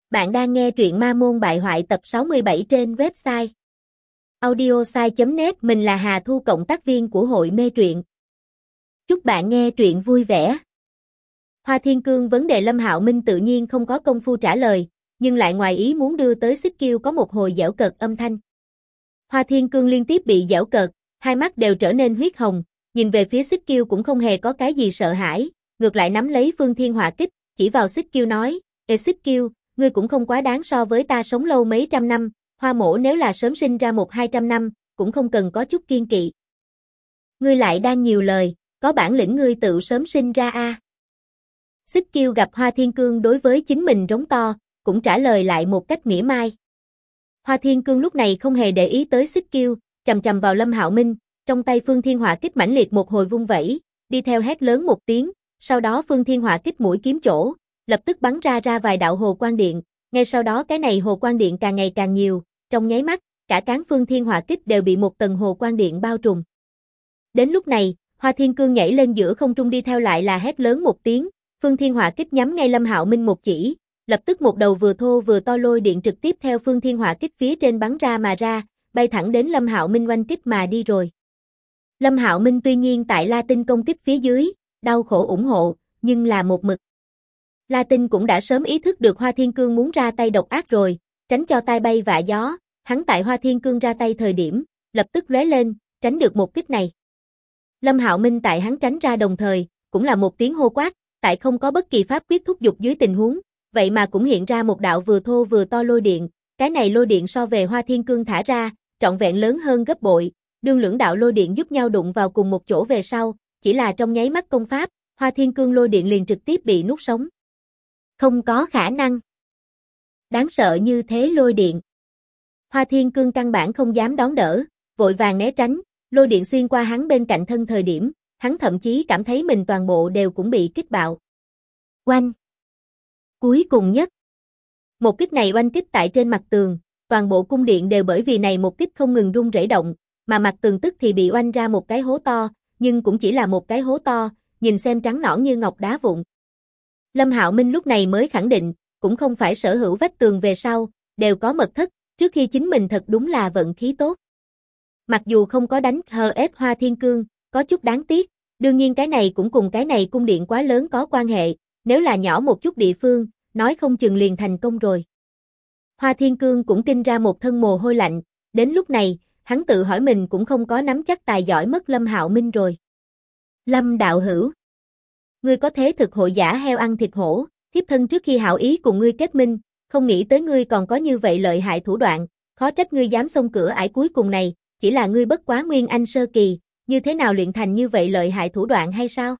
Bạn đang nghe truyện Ma Môn Bại Hoại tập 67 trên website audiosai.net. Mình là Hà Thu, cộng tác viên của hội mê truyện. Chúc bạn nghe truyện vui vẻ. Hoa Thiên Cương vấn đề Lâm Hạo Minh tự nhiên không có công phu trả lời, nhưng lại ngoài ý muốn đưa tới xích kiêu có một hồi giễu cợt âm thanh. Hoa Thiên Cương liên tiếp bị giễu cợt, hai mắt đều trở nên huyết hồng, nhìn về phía xích kiêu cũng không hề có cái gì sợ hãi, ngược lại nắm lấy Phương Thiên Hỏa Kích, chỉ vào xích kiêu nói: "Ê xích kiêu, ngươi cũng không quá đáng so với ta sống lâu mấy trăm năm, Hoa mỗ nếu là sớm sinh ra 100-200 năm, cũng không cần có chút kiên kỵ. Ngươi lại đang nhiều lời, có bản lĩnh ngươi tự sớm sinh ra a." Xích kiêu gặp Hoa Thiên Cương đối với chính mình rống to, cũng trả lời lại một cách mỉa mai. Hoa Thiên Cương lúc này không hề để ý tới xích kiêu, chầm chầm vào Lâm Hạo Minh, trong tay Phương Thiên Hỏa Kích mãnh liệt một hồi vung vẩy, đi theo hét lớn một tiếng, sau đó Phương Thiên Hỏa Kích mũi kiếm chỗ, lập tức bắn ra vài đạo hồ quang điện, ngay sau đó cái này hồ quang điện càng ngày càng nhiều, trong nháy mắt, cả cán Phương Thiên Hỏa Kích đều bị một tầng hồ quang điện bao trùm. Đến lúc này, Hoa Thiên Cương nhảy lên giữa không trung đi theo lại là hét lớn một tiếng, Phương Thiên Hỏa Kích nhắm ngay Lâm Hạo Minh một chỉ, lập tức một đầu vừa thô vừa to lôi điện trực tiếp theo Phương Thiên Hỏa Kích phía trên bắn ra mà ra, bay thẳng đến Lâm Hạo Minh oanh kích mà đi rồi. Lâm Hạo Minh tuy nhiên tại La Tinh công kích phía dưới, đau khổ ủng hộ, nhưng là một mực. La Tinh cũng đã sớm ý thức được Hoa Thiên Cương muốn ra tay độc ác rồi, tránh cho tai bay vạ gió, hắn tại Hoa Thiên Cương ra tay thời điểm, lập tức lóe lên, tránh được một kích này. Lâm Hạo Minh tại hắn tránh ra đồng thời, cũng là một tiếng hô quát, tại không có bất kỳ pháp quyết thúc giục dưới tình huống, vậy mà cũng hiện ra một đạo vừa thô vừa to lôi điện, cái này lôi điện so về Hoa Thiên Cương thả ra, trọn vẹn lớn hơn gấp bội, đương lưỡng đạo lôi điện giúp nhau đụng vào cùng một chỗ về sau, chỉ là trong nháy mắt công pháp, Hoa Thiên Cương lôi điện liền trực tiếp bị nuốt sống. Không có khả năng. Đáng sợ như thế lôi điện. Hoa Thiên Cương căn bản không dám đón đỡ, vội vàng né tránh, lôi điện xuyên qua hắn bên cạnh thân thời điểm, hắn thậm chí cảm thấy mình toàn bộ đều cũng bị kích bạo. Oanh! Cuối cùng nhất. Một kích này oanh kích tại trên mặt tường, toàn bộ cung điện đều bởi vì này một kích không ngừng rung rẩy động, mà mặt tường tức thì bị oanh ra một cái hố to, nhưng cũng chỉ là một cái hố to, nhìn xem trắng nõn như ngọc đá vụn. Lâm Hạo Minh lúc này mới khẳng định, cũng không phải sở hữu vách tường về sau, đều có mật thất, trước khi chính mình thật đúng là vận khí tốt. Mặc dù không có đánh ép Hoa Thiên Cương, có chút đáng tiếc, đương nhiên cái này cũng cùng cái này cung điện quá lớn có quan hệ, nếu là nhỏ một chút địa phương, nói không chừng liền thành công rồi. Hoa Thiên Cương cũng kinh ra một thân mồ hôi lạnh, đến lúc này, hắn tự hỏi mình cũng không có nắm chắc tài giỏi mất Lâm Hạo Minh rồi. Lâm đạo hữu, ngươi có thế thực hội giả heo ăn thịt hổ, thiếp thân trước khi hảo ý cùng ngươi kết minh, không nghĩ tới ngươi còn có như vậy lợi hại thủ đoạn, khó trách ngươi dám xông cửa ải cuối cùng này, chỉ là ngươi bất quá nguyên anh sơ kỳ, như thế nào luyện thành như vậy lợi hại thủ đoạn hay sao?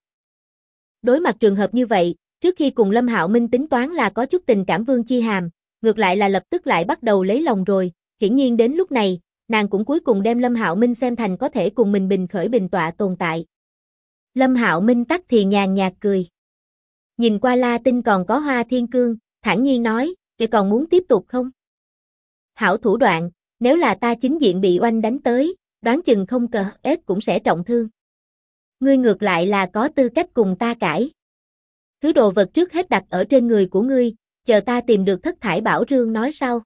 Đối mặt trường hợp như vậy, trước khi cùng Lâm Hạo Minh tính toán là có chút tình cảm Vương Chi Hàm, ngược lại là lập tức lại bắt đầu lấy lòng rồi, hiển nhiên đến lúc này, nàng cũng cuối cùng đem Lâm Hạo Minh xem thành có thể cùng mình bình khởi bình tọa tồn tại. Lâm Hạo Minh tắc thì nhàn nhạt cười. Nhìn qua La Tinh còn có Hoa Thiên Cương, thản nhiên nói, "Kìa còn muốn tiếp tục không?" Hảo thủ đoạn, nếu là ta chính diện bị oanh đánh tới, đoán chừng không cờ ép cũng sẽ trọng thương. Ngươi ngược lại là có tư cách cùng ta cãi. Thứ đồ vật trước hết đặt ở trên người của ngươi, chờ ta tìm được thất thải bảo rương nói sau.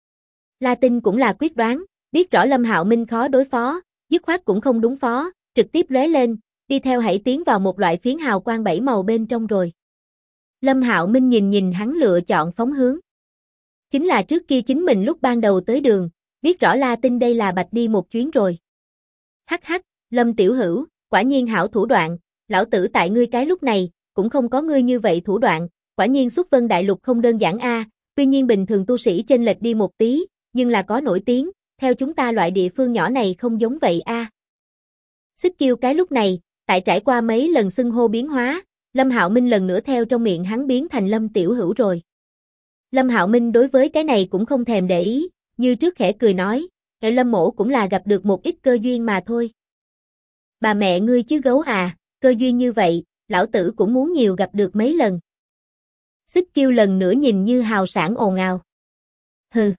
La Tinh cũng là quyết đoán, biết rõ Lâm Hạo Minh khó đối phó, dứt khoát cũng không đúng phó, trực tiếp lóe lên, đi theo hãy tiến vào một loại phiến hào quang 7 màu bên trong rồi. Lâm Hạo Minh nhìn hắn lựa chọn phóng hướng. Chính là trước kia chính mình lúc ban đầu tới đường, biết rõ La Tinh đây là bạch đi một chuyến rồi. Hắc hắc, Lâm tiểu hữu, quả nhiên hảo thủ đoạn, lão tử tại ngươi cái lúc này, cũng không có ngươi như vậy thủ đoạn, quả nhiên xuất vân đại lục không đơn giản a, tuy nhiên bình thường tu sĩ chênh lệch đi một tí, nhưng là có nổi tiếng, theo chúng ta loại địa phương nhỏ này không giống vậy a. Xích kiêu cái lúc này, tại trải qua mấy lần xưng hô biến hóa, Lâm Hạo Minh lần nữa theo trong miệng hắn biến thành Lâm tiểu hữu rồi. Lâm Hạo Minh đối với cái này cũng không thèm để ý, như trước khẽ cười nói, Lâm mỗ cũng là gặp được một ít cơ duyên mà thôi. Bà mẹ ngươi chứ gấu à, cơ duyên như vậy, lão tử cũng muốn nhiều gặp được mấy lần. Xích kiêu lần nữa nhìn như hào sảng ồn ào. Hừ.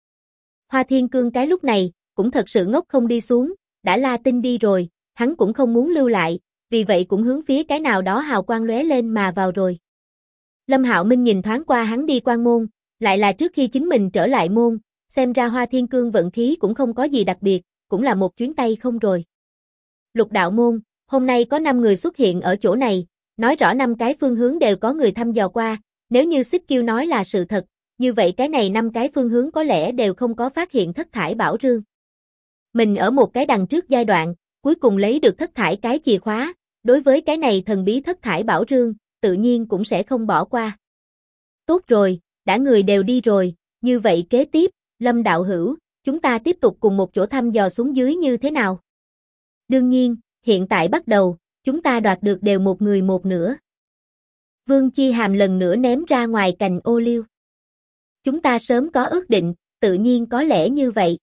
Hoa Thiên Cương cái lúc này, cũng thật sự ngốc không đi xuống, đã La Tinh đi rồi, hắn cũng không muốn lưu lại, vì vậy cũng hướng phía cái nào đó hào quang lóe lên mà vào rồi. Lâm Hạo Minh nhìn thoáng qua hắn đi quan môn, lại là trước khi chính mình trở lại môn, xem ra Hoa Thiên Cương vận khí cũng không có gì đặc biệt, cũng là một chuyến tay không rồi. Lục đạo môn, hôm nay có 5 người xuất hiện ở chỗ này, nói rõ 5 cái phương hướng đều có người thăm dò qua, nếu như Xích Kiêu nói là sự thật, như vậy cái này 5 cái phương hướng có lẽ đều không có phát hiện thất thải bảo rương. Mình ở một cái đằng trước giai đoạn, cuối cùng lấy được thất thải cái chìa khóa, đối với cái này thần bí thất thải bảo rương, tự nhiên cũng sẽ không bỏ qua. Tốt rồi, đã người đều đi rồi, như vậy kế tiếp, Lâm đạo hữu, chúng ta tiếp tục cùng một chỗ thăm dò xuống dưới như thế nào? Đương nhiên, hiện tại bắt đầu, chúng ta đoạt được đều một người một nửa. Vương Chi Hàm lần nữa ném ra ngoài cành ô liu. Chúng ta sớm có ước định, tự nhiên có lẽ như vậy.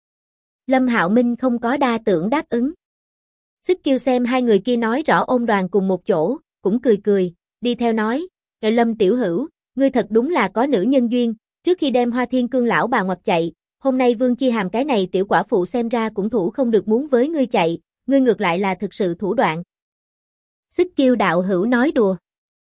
Lâm Hạo Minh không có đa tưởng đáp ứng. Xích Kiêu xem hai người kia nói rõ ôm đoàn cùng một chỗ, cũng cười cười, đi theo nói, Lâm tiểu hữu, ngươi thật đúng là có nữ nhân duyên, trước khi đem Hoa Thiên Cương lão bà ngoặt chạy, hôm nay Vương Chi Hàm cái này tiểu quả phụ xem ra cũng thủ không được muốn với ngươi chạy, ngươi ngược lại là thực sự thủ đoạn. Xích Kiêu đạo hữu nói đùa.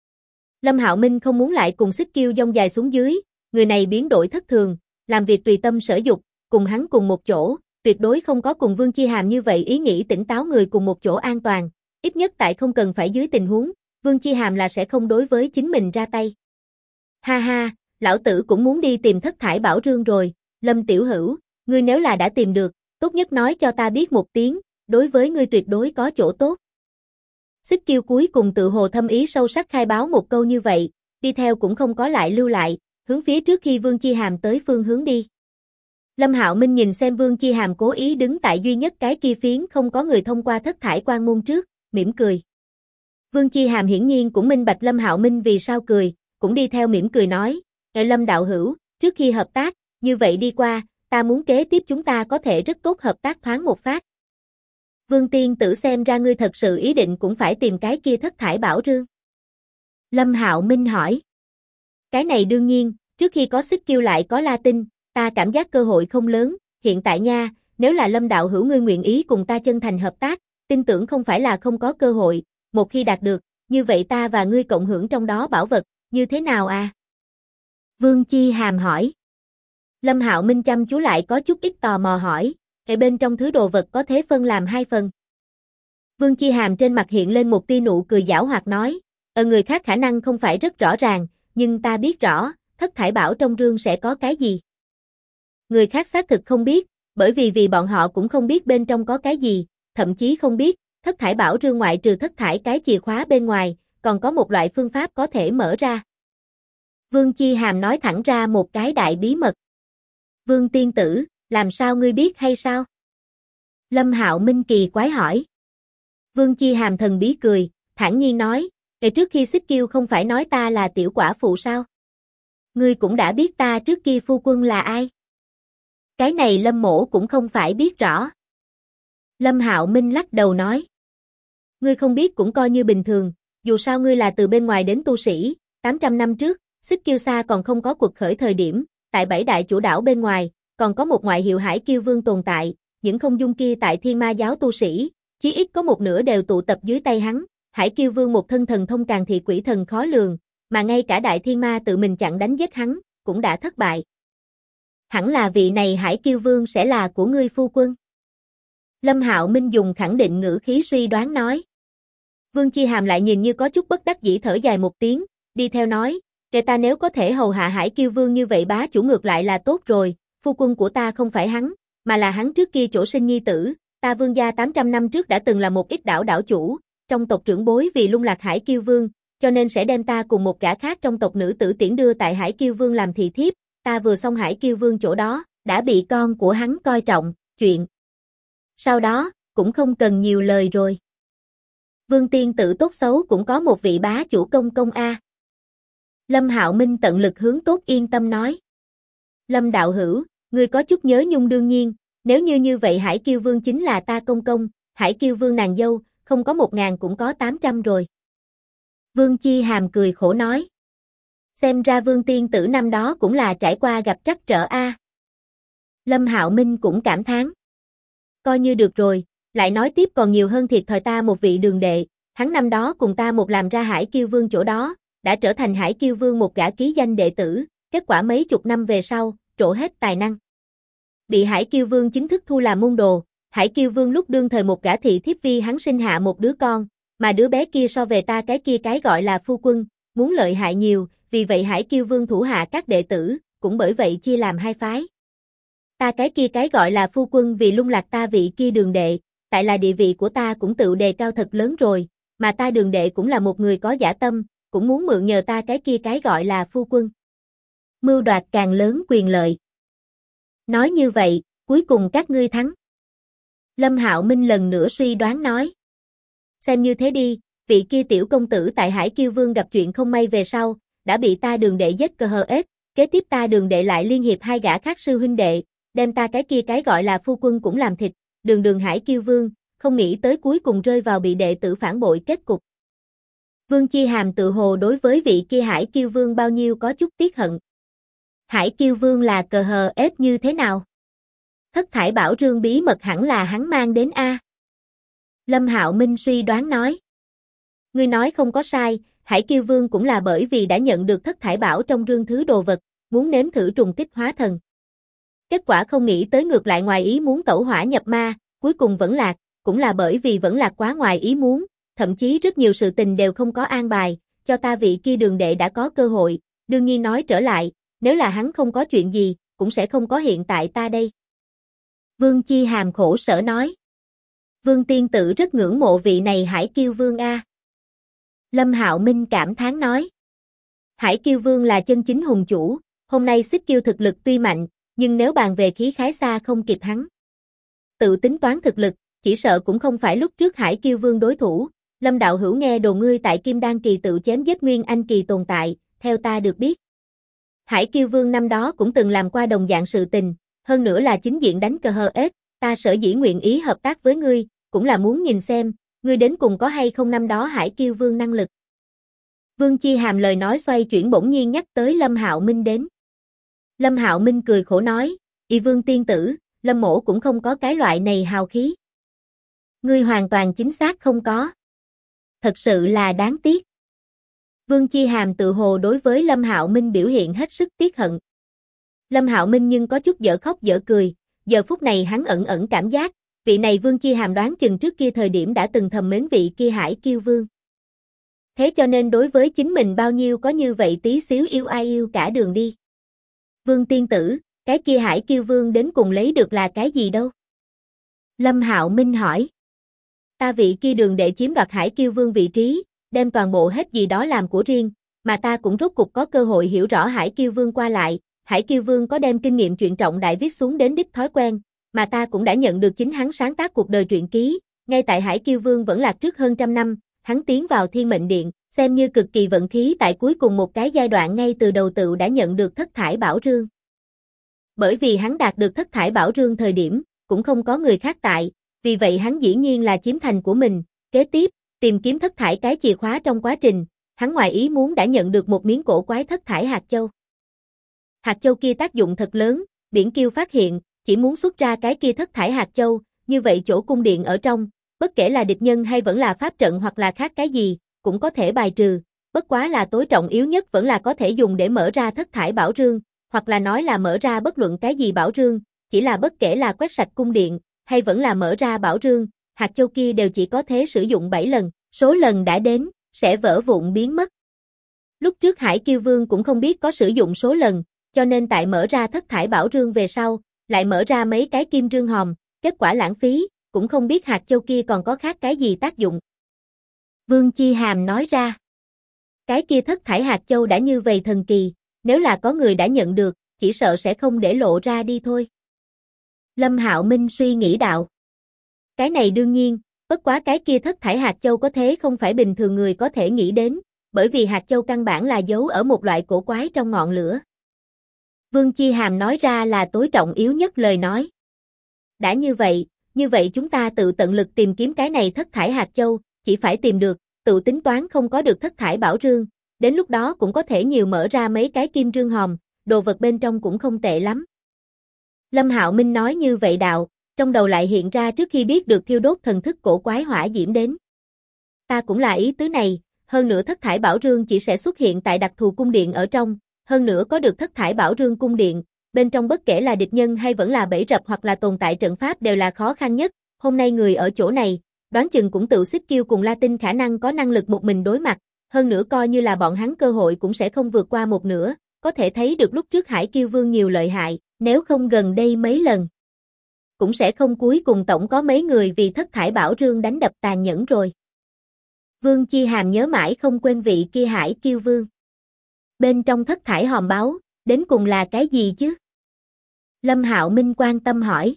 Lâm Hạo Minh không muốn lại cùng Xích Kiêu dông dài xuống dưới, người này biến đổi thất thường, làm việc tùy tâm sở dục, cùng hắn cùng một chỗ, tuyệt đối không có cùng Vương Chi Hàm như vậy ý nghĩ tỉnh táo người cùng một chỗ an toàn, ít nhất tại không cần phải dưới tình huống, Vương Chi Hàm là sẽ không đối với chính mình ra tay. Ha ha, lão tử cũng muốn đi tìm thất thải bảo rương rồi, Lâm tiểu hữu, ngươi nếu là đã tìm được, tốt nhất nói cho ta biết một tiếng, đối với ngươi tuyệt đối có chỗ tốt. Xích Kiêu cuối cùng tự hồ thâm ý sâu sắc khai báo một câu như vậy, đi theo cũng không có lại lưu lại, hướng phía trước khi Vương Chi Hàm tới phương hướng đi. Lâm Hạo Minh nhìn xem Vương Chi Hàm cố ý đứng tại duy nhất cái kia phiến không có người thông qua thất thải quan môn trước, mỉm cười. Vương Chi Hàm hiển nhiên cũng minh bạch Lâm Hạo Minh vì sao cười, cũng đi theo mỉm cười nói, Lâm đạo hữu, trước khi hợp tác, như vậy đi qua, ta muốn kế tiếp chúng ta có thể rất tốt hợp tác thoáng một phát. Vương tiên tử xem ra ngươi thật sự ý định cũng phải tìm cái kia thất thải bảo rương. Lâm Hạo Minh hỏi. Cái này đương nhiên, trước khi có Xích Kiêu lại có La Tinh, ta cảm giác cơ hội không lớn, hiện tại nha, nếu là Lâm đạo hữu ngươi nguyện ý cùng ta chân thành hợp tác, tin tưởng không phải là không có cơ hội, một khi đạt được, như vậy ta và ngươi cộng hưởng trong đó bảo vật, như thế nào à? Vương Chi Hàm hỏi. Lâm Hạo Minh chăm chú lại có chút ít tò mò hỏi, ở bên trong thứ đồ vật có thế phân làm 2 phần. Vương Chi Hàm trên mặt hiện lên một tia nụ cười giảo hoạt nói, người khác khả năng không phải rất rõ ràng, nhưng ta biết rõ, thất thải bảo trong rương sẽ có cái gì. Người khác xác thực không biết, bởi vì bọn họ cũng không biết bên trong có cái gì, thậm chí không biết, thất thải bảo rương ngoại trừ thất thải cái chìa khóa bên ngoài, còn có một loại phương pháp có thể mở ra. Vương Chi Hàm nói thẳng ra một cái đại bí mật. Vương tiên tử, làm sao ngươi biết hay sao? Lâm Hạo Minh kỳ quái hỏi. Vương Chi Hàm thần bí cười, thản nhiên nói, trước khi Xích Kiêu không phải nói ta là tiểu quả phụ sao? Ngươi cũng đã biết ta trước kia phu quân là ai? Cái này Lâm mỗ cũng không phải biết rõ. Lâm Hạo Minh lắc đầu nói. Ngươi không biết cũng coi như bình thường, dù sao ngươi là từ bên ngoài đến tu sĩ, 800 năm trước, Xích Kiêu Sa còn không có cuộc khởi thời điểm, tại 7 đại chủ đảo bên ngoài, còn có một ngoại hiệu Hải Kiêu Vương tồn tại, những không dung kia tại Thiên Ma giáo tu sĩ, chí ít có một nửa đều tụ tập dưới tay hắn, Hải Kiêu Vương một thân thần thông càng thị quỷ thần khó lường, mà ngay cả Đại Thiên Ma tự mình chặn đánh giết hắn, cũng đã thất bại. Hẳn là vị này Hải Kiêu Vương sẽ là của ngươi phu quân. Lâm Hạo Minh dùng khẳng định ngữ khí suy đoán nói. Vương Chi Hàm lại nhìn như có chút bất đắc dĩ thở dài một tiếng, đi theo nói, kể ta nếu có thể hầu hạ Hải Kiêu Vương như vậy bá chủ ngược lại là tốt rồi, phu quân của ta không phải hắn, mà là hắn trước kia chỗ sinh nhi tử, ta Vương gia 800 năm trước đã từng là một ít đảo chủ, trong tộc trưởng bối vì lung lạc Hải Kiêu Vương, cho nên sẽ đem ta cùng một gã khác trong tộc nữ tử tiễn đưa tại Hải Kiêu Vương làm thị thiếp, ta vừa xong Hải Kiêu Vương chỗ đó, đã bị con của hắn coi trọng, chuyện. Sau đó, cũng không cần nhiều lời rồi. Vương tiên tử tốt xấu cũng có một vị bá chủ công công a. Lâm Hạo Minh tận lực hướng tốt yên tâm nói. Lâm đạo hữu, ngươi có chút nhớ nhung đương nhiên, nếu như vậy Hải Kiêu Vương chính là ta công công, Hải Kiêu Vương nàng dâu, không có 1000 cũng có 800 rồi. Vương Chi Hàm cười khổ nói. Xem ra Vương tiên tử năm đó cũng là trải qua gặp trắc trở a. Lâm Hạo Minh cũng cảm thán. Coi như được rồi, lại nói tiếp còn nhiều hơn thiệt thòi ta một vị đường đệ, hắn năm đó cùng ta một làm ra Hải Kiêu Vương chỗ đó, đã trở thành Hải Kiêu Vương một gã ký danh đệ tử, kết quả mấy chục năm về sau, trổ hết tài năng. Bị Hải Kiêu Vương chính thức thu làm môn đồ, Hải Kiêu Vương lúc đương thời một gã thị thiếp vì hắn sinh hạ một đứa con, mà đứa bé kia so về ta cái kia cái gọi là phu quân, muốn lợi hại nhiều, vì vậy Hải Kiêu Vương thủ hạ các đệ tử, cũng bởi vậy chia làm hai phái. Ta cái kia cái gọi là phu quân vì lung lạc ta vị kia đường đệ, tại là địa vị của ta cũng tự đề cao thật lớn rồi, mà ta đường đệ cũng là một người có dã tâm, cũng muốn mượn nhờ ta cái kia cái gọi là phu quân. Mưu đoạt càng lớn quyền lợi. Nói như vậy, cuối cùng các ngươi thắng. Lâm Hạo Minh lần nữa suy đoán nói. Xem như thế đi, vị kia tiểu công tử tại Hải Kiêu Vương gặp chuyện không may về sau, đã bị ta đường đệ giết cơ hờ ết, kế tiếp ta đường đệ lại liên hiệp hai gã khác sư huynh đệ, đem ta cái kia cái gọi là phu quân cũng làm thịt, đường Hải Kiêu Vương, không nghĩ tới cuối cùng rơi vào bị đệ tử phản bội kết cục. Vương Chi Hàm tự hồ đối với vị kia Hải Kiêu Vương bao nhiêu có chút tiếc hận. Hải Kiêu Vương là cờ hờ ết như thế nào? Thất thải bảo rương bí mật hẳn là hắn mang đến a. Lâm Hạo Minh suy đoán nói. Ngươi nói không có sai, Hải Kiêu Vương cũng là bởi vì đã nhận được thất thải bảo trong rương thứ đồ vật, muốn nếm thử trùng kích hóa thần. Kết quả không nghĩ tới ngược lại ngoài ý muốn tẩu hỏa nhập ma, cuối cùng vẫn lạc, cũng là bởi vì vẫn lạc quá ngoài ý muốn, thậm chí rất nhiều sự tình đều không có an bài, cho ta vị kia đường đệ đã có cơ hội, đương nhiên nói trở lại, nếu là hắn không có chuyện gì, cũng sẽ không có hiện tại ta đây. Vương Chi Hàm khổ sở nói. Vương tiên tử rất ngưỡng mộ vị này Hải Kiêu Vương a. Lâm Hạo Minh cảm thán nói. Hải Kiêu Vương là chân chính hùng chủ, hôm nay Xích Kiêu thực lực tuy mạnh, nhưng nếu bàn về khí khái xa không kịp hắn. Tự tính toán thực lực, chỉ sợ cũng không phải lúc trước Hải Kiêu Vương đối thủ. Lâm đạo hữu nghe đồn ngươi tại Kim Đan kỳ tự chém giết Nguyên Anh kỳ tồn tại, theo ta được biết. Hải Kiêu Vương năm đó cũng từng làm qua đồng dạng sự tình, hơn nữa là chính diện đánh cờ hờ ết, ta sở dĩ nguyện ý hợp tác với ngươi, cũng là muốn nhìn xem, ngươi đến cùng có hay không năm đó Hải Kiêu Vương năng lực. Vương Chi Hàm lời nói xoay chuyển bỗng nhiên nhắc tới Lâm Hạo Minh đến. Lâm Hạo Minh cười khổ nói, Y Vương tiên tử, Lâm mỗ cũng không có cái loại này hào khí. Ngươi hoàn toàn chính xác không có. Thật sự là đáng tiếc. Vương Chi Hàm tự hồ đối với Lâm Hạo Minh biểu hiện hết sức tiếc hận. Lâm Hạo Minh nhưng có chút dở khóc dở cười, giờ phút này hắn ẩn cảm giác, vị này Vương Chi Hàm đoán chừng trước kia thời điểm đã từng thầm mến vị kia Hải Kiêu Vương. Thế cho nên đối với chính mình bao nhiêu có như vậy tí xíu yêu ai yêu cả đường đi. Vương tiên tử, cái kia Hải Kiêu Vương đến cùng lấy được là cái gì đâu? Lâm Hạo Minh hỏi. Ta vị kia đường đệ chiếm đoạt Hải Kiêu Vương vị trí, đem toàn bộ hết gì đó làm của riêng, mà ta cũng rốt cục có cơ hội hiểu rõ Hải Kiêu Vương qua lại, Hải Kiêu Vương có đem kinh nghiệm truyện trọng đại viết xuống đến đích thói quen, mà ta cũng đã nhận được chính hắn sáng tác cuộc đời truyện ký, ngay tại Hải Kiêu Vương vẫn lạc trước hơn trăm năm, hắn tiến vào Thiên Mệnh Điện, xem như cực kỳ vận khí tại cuối cùng một cái giai đoạn ngay từ đầu tựu đã nhận được thất thải bảo rương. Bởi vì hắn đạt được thất thải bảo rương thời điểm, cũng không có người khác tại, vì vậy hắn dĩ nhiên là chiếm thành của mình, kế tiếp, tìm kiếm thất thải cái chìa khóa trong quá trình, hắn ngoài ý muốn đã nhận được một miếng cổ quái thất thải hạt châu. Hạt châu kia tác dụng thật lớn, Biển Kiêu phát hiện, chỉ muốn xuất ra cái kia thất thải hạt châu, như vậy chỗ cung điện ở trong, bất kể là địch nhân hay vẫn là pháp trận hoặc là khác cái gì, cũng có thể bài trừ, bất quá là tối trọng yếu nhất vẫn là có thể dùng để mở ra thất thải bảo rương, hoặc là nói là mở ra bất luận cái gì bảo rương, chỉ là bất kể là quét sạch cung điện, hay vẫn là mở ra bảo rương, hạt châu kia đều chỉ có thể sử dụng 7 lần, số lần đã đến, sẽ vỡ vụn biến mất. Lúc trước Hải Kiêu Vương cũng không biết có sử dụng số lần, cho nên tại mở ra thất thải bảo rương về sau, lại mở ra mấy cái kim rương hòm, kết quả lãng phí, cũng không biết hạt châu kia còn có khác cái gì tác dụng. Vương Chi Hàm nói ra, cái kia thất thải hạt châu đã như vậy thần kỳ, nếu là có người đã nhận được, chỉ sợ sẽ không để lộ ra đi thôi. Lâm Hạo Minh suy nghĩ đạo. Cái này đương nhiên, bất quá cái kia thất thải hạt châu có thế không phải bình thường người có thể nghĩ đến, bởi vì hạt châu căn bản là giấu ở một loại cổ quái trong ngọn lửa. Vương Chi Hàm nói ra là tối trọng yếu nhất lời nói. Đã như vậy chúng ta tự tận lực tìm kiếm cái này thất thải hạt châu, chỉ phải tìm được, tự tính toán không có được thất thải bảo rương, đến lúc đó cũng có thể nhiều mở ra mấy cái kim rương hòm, đồ vật bên trong cũng không tệ lắm. Lâm Hạo Minh nói như vậy đạo, trong đầu lại hiện ra trước khi biết được thiêu đốt thần thức cổ quái hỏa diễm đến. Ta cũng là ý tứ này, hơn nữa thất thải bảo rương chỉ sẽ xuất hiện tại đặc thù cung điện ở trong, hơn nữa có được thất thải bảo rương cung điện, bên trong bất kể là địch nhân hay vẫn là bẫy rập hoặc là tồn tại trận pháp đều là khó khăn nhất, hôm nay người ở chỗ này, đoán chừng cũng tự Xích Kiêu cùng La Tinh khả năng có năng lực một mình đối mặt, hơn nữa coi như là bọn hắn cơ hội cũng sẽ không vượt qua một nửa, có thể thấy được lúc trước Hải Kiêu Vương nhiều lợi hại, nếu không gần đây mấy lần. Cũng sẽ không cuối cùng tổng có mấy người vì thất thải bảo rương đánh đập tàn nhẫn rồi. Vương Chi Hàm nhớ mãi không quên vị kia Hải Kiêu Vương. Bên trong thất thải hòm báu, đến cùng là cái gì chứ? Lâm Hạo Minh quan tâm hỏi.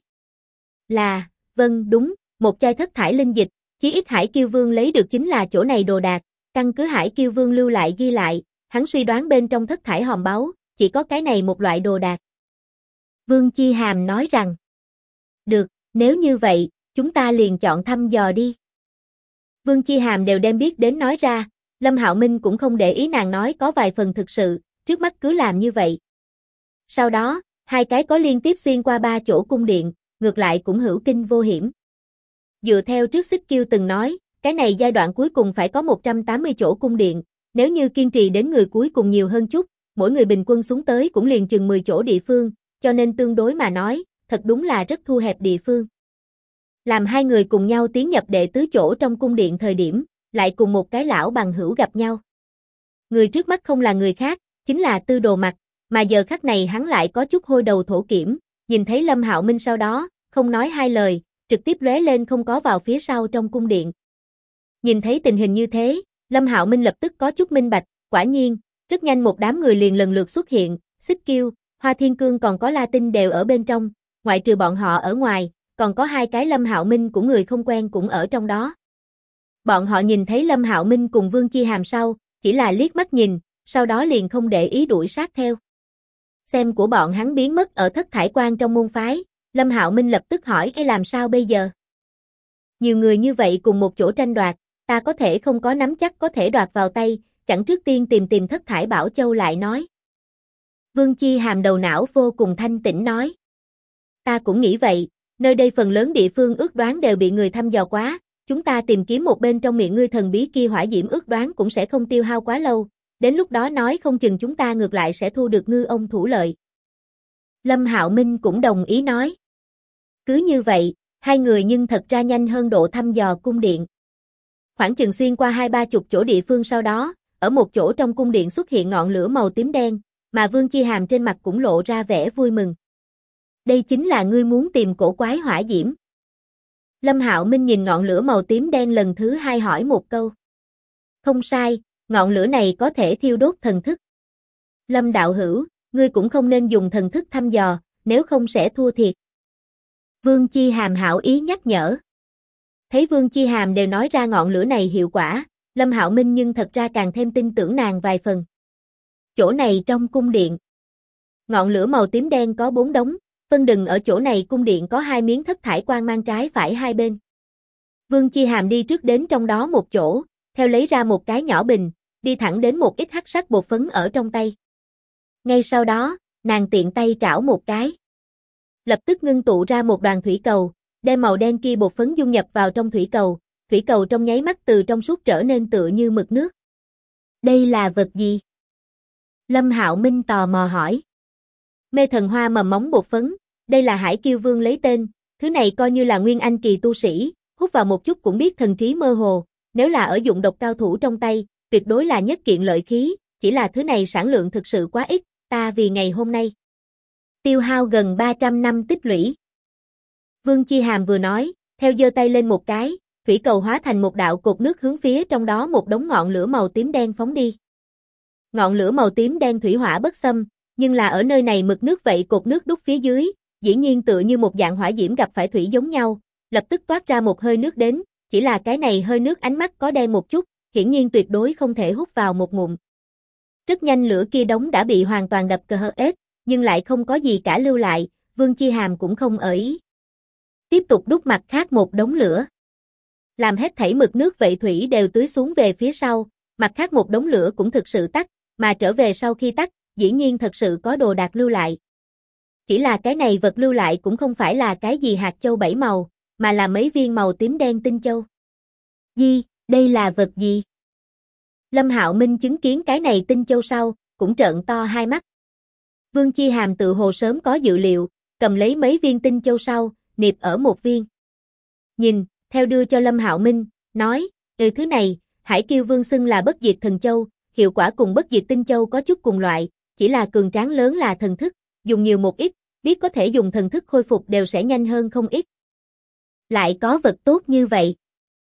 Vâng đúng, một chai thất thải linh dịch, chí ít Hải Kiêu Vương lấy được chính là chỗ này đồ đạc, căn cứ Hải Kiêu Vương lưu lại ghi lại, hắn suy đoán bên trong thất thải hòm báu, chỉ có cái này một loại đồ đạc. Vương Chi Hàm nói rằng, được, nếu như vậy, chúng ta liền chọn thăm dò đi. Vương Chi Hàm đều đem biết đến nói ra, Lâm Hạo Minh cũng không để ý nàng nói có vài phần thực sự, trước mắt cứ làm như vậy. Sau đó, hai cái có liên tiếp xuyên qua 3 chỗ cung điện, ngược lại cũng hữu kinh vô hiểm. Dựa theo trước Xích Kiêu từng nói, cái này giai đoạn cuối cùng phải có 180 chỗ cung điện, nếu như kiên trì đến người cuối cùng nhiều hơn chút, mỗi người bình quân xuống tới cũng liền chừng 10 chỗ địa phương, cho nên tương đối mà nói, thật đúng là rất thu hẹp địa phương. Làm hai người cùng nhau tiến nhập đệ tứ chỗ trong cung điện thời điểm, lại cùng một cái lão bằng hữu gặp nhau. Người trước mắt không là người khác, chính là Tư Đồ Mặc, mà giờ khắc này hắn lại có chút hôi đầu thổ kiểm, nhìn thấy Lâm Hạo Minh sau đó, không nói hai lời, trực tiếp lóe lên không có vào phía sau trong cung điện. Nhìn thấy tình hình như thế, Lâm Hạo Minh lập tức có chút minh bạch, quả nhiên, rất nhanh một đám người liền lần lượt xuất hiện, Xích Kiêu, Hoa Thiên Cương còn có La Tinh đều ở bên trong, ngoại trừ bọn họ ở ngoài, còn có hai cái Lâm Hạo Minh của người không quen cũng ở trong đó. Bọn họ nhìn thấy Lâm Hạo Minh cùng Vương Chi Hàm sau, chỉ là liếc mắt nhìn, sau đó liền không để ý đuổi sát theo. Xem của bọn hắn biến mất ở thất thải quan trong môn phái, Lâm Hạo Minh lập tức hỏi cái làm sao bây giờ? Nhiều người như vậy cùng một chỗ tranh đoạt, ta có thể không có nắm chắc có thể đoạt vào tay, chẳng trước tiên tìm thất thải bảo châu lại nói. Vương Chi Hàm đầu não vô cùng thanh tĩnh nói. Ta cũng nghĩ vậy, nơi đây phần lớn địa phương ước đoán đều bị người thăm dò quá, chúng ta tìm kiếm một bên trong miệng ngươi thần bí kia hỏa diễm ước đoán cũng sẽ không tiêu hao quá lâu, đến lúc đó nói không chừng chúng ta ngược lại sẽ thu được ngư ông thủ lợi. Lâm Hạo Minh cũng đồng ý nói. Cứ như vậy, hai người nhưng thật ra nhanh hơn độ thăm dò cung điện. Khoảng chừng xuyên qua 20-30 chỗ địa phương sau đó, ở một chỗ trong cung điện xuất hiện ngọn lửa màu tím đen, mà Vương Chi Hàm trên mặt cũng lộ ra vẻ vui mừng. Đây chính là ngươi muốn tìm cổ quái hỏa diễm. Lâm Hạo Minh nhìn ngọn lửa màu tím đen lần thứ hai hỏi một câu. Không sai, ngọn lửa này có thể thiêu đốt thần thức. Lâm đạo hữu, ngươi cũng không nên dùng thần thức thăm dò, nếu không sẽ thua thiệt. Vương Chi Hàm hảo ý nhắc nhở. Thấy Vương Chi Hàm đều nói ra ngọn lửa này hiệu quả, Lâm Hạo Minh nhưng thật ra càng thêm tin tưởng nàng vài phần. Chỗ này trong cung điện. Ngọn lửa màu tím đen có 4 đống, phân đừng ở chỗ này cung điện có 2 miếng thất thải quang mang trái phải hai bên. Vương Chi Hàm đi trước đến trong đó một chỗ, theo lấy ra một cái nhỏ bình, đi thẳng đến một ít hắc sắc bột phấn ở trong tay. Ngay sau đó, nàng tiện tay trảo một cái. Lập tức ngưng tụ ra một đoàn thủy cầu, đem màu đen kia bột phấn dung nhập vào trong thủy cầu trong nháy mắt từ trong suốt trở nên tựa như mực nước. Đây là vật gì? Lâm Hạo Minh tò mò hỏi. Mê thần hoa mầm móng bột phấn, đây là Hải Kiêu Vương lấy tên, thứ này coi như là nguyên anh kỳ tu sĩ, hút vào một chút cũng biết thần trí mơ hồ, nếu là ở dụng độc cao thủ trong tay, tuyệt đối là nhất kiện lợi khí, chỉ là thứ này sản lượng thực sự quá ít, ta vì ngày hôm nay tiêu hao gần 300 năm tích lũy. Vương Chi Hàm vừa nói, theo giơ tay lên một cái, thủy cầu hóa thành một đạo cột nước hướng phía trong đó một đống ngọn lửa màu tím đen phóng đi. Ngọn lửa màu tím đen thủy hỏa bất xâm, nhưng là ở nơi này mực nước vậy cột nước đúc phía dưới, dĩ nhiên tựa như một dạng hỏa diễm gặp phải thủy giống nhau, lập tức toát ra một hơi nước đến, chỉ là cái này hơi nước ánh mắt có đen một chút, hiển nhiên tuyệt đối không thể hút vào một ngụm. Rất nhanh lửa kia đống đã bị hoàn toàn đập cờ hết, nhưng lại không có gì cả lưu lại, Vương Chi Hàm cũng không ở ý. Tiếp tục đúc mặt khác một đống lửa. Làm hết thảy mực nước vậy thủy đều tưới xuống về phía sau, mặt khác một đống lửa cũng thực sự tắt, mà trở về sau khi tắt, dĩ nhiên thật sự có đồ đạc lưu lại. Chỉ là cái này vật lưu lại cũng không phải là cái gì hạt châu 7 màu, mà là mấy viên màu tím đen tinh châu. Đây là vật gì? Lâm Hạo Minh chứng kiến cái này tinh châu sau, cũng trợn to hai mắt. Vương Chi Hàm tự hồ sớm có dự liệu, cầm lấy mấy viên tinh châu sau, niệp ở một viên. Nhìn, theo đưa cho Lâm Hạo Minh, nói, thứ này, Hải Kiêu Vương xưng là bất diệt thần châu, hiệu quả cùng bất diệt tinh châu có chút cùng loại, chỉ là cường tráng lớn là thần thức, dùng nhiều một ít, biết có thể dùng thần thức khôi phục đều sẽ nhanh hơn không ít. Lại có vật tốt như vậy.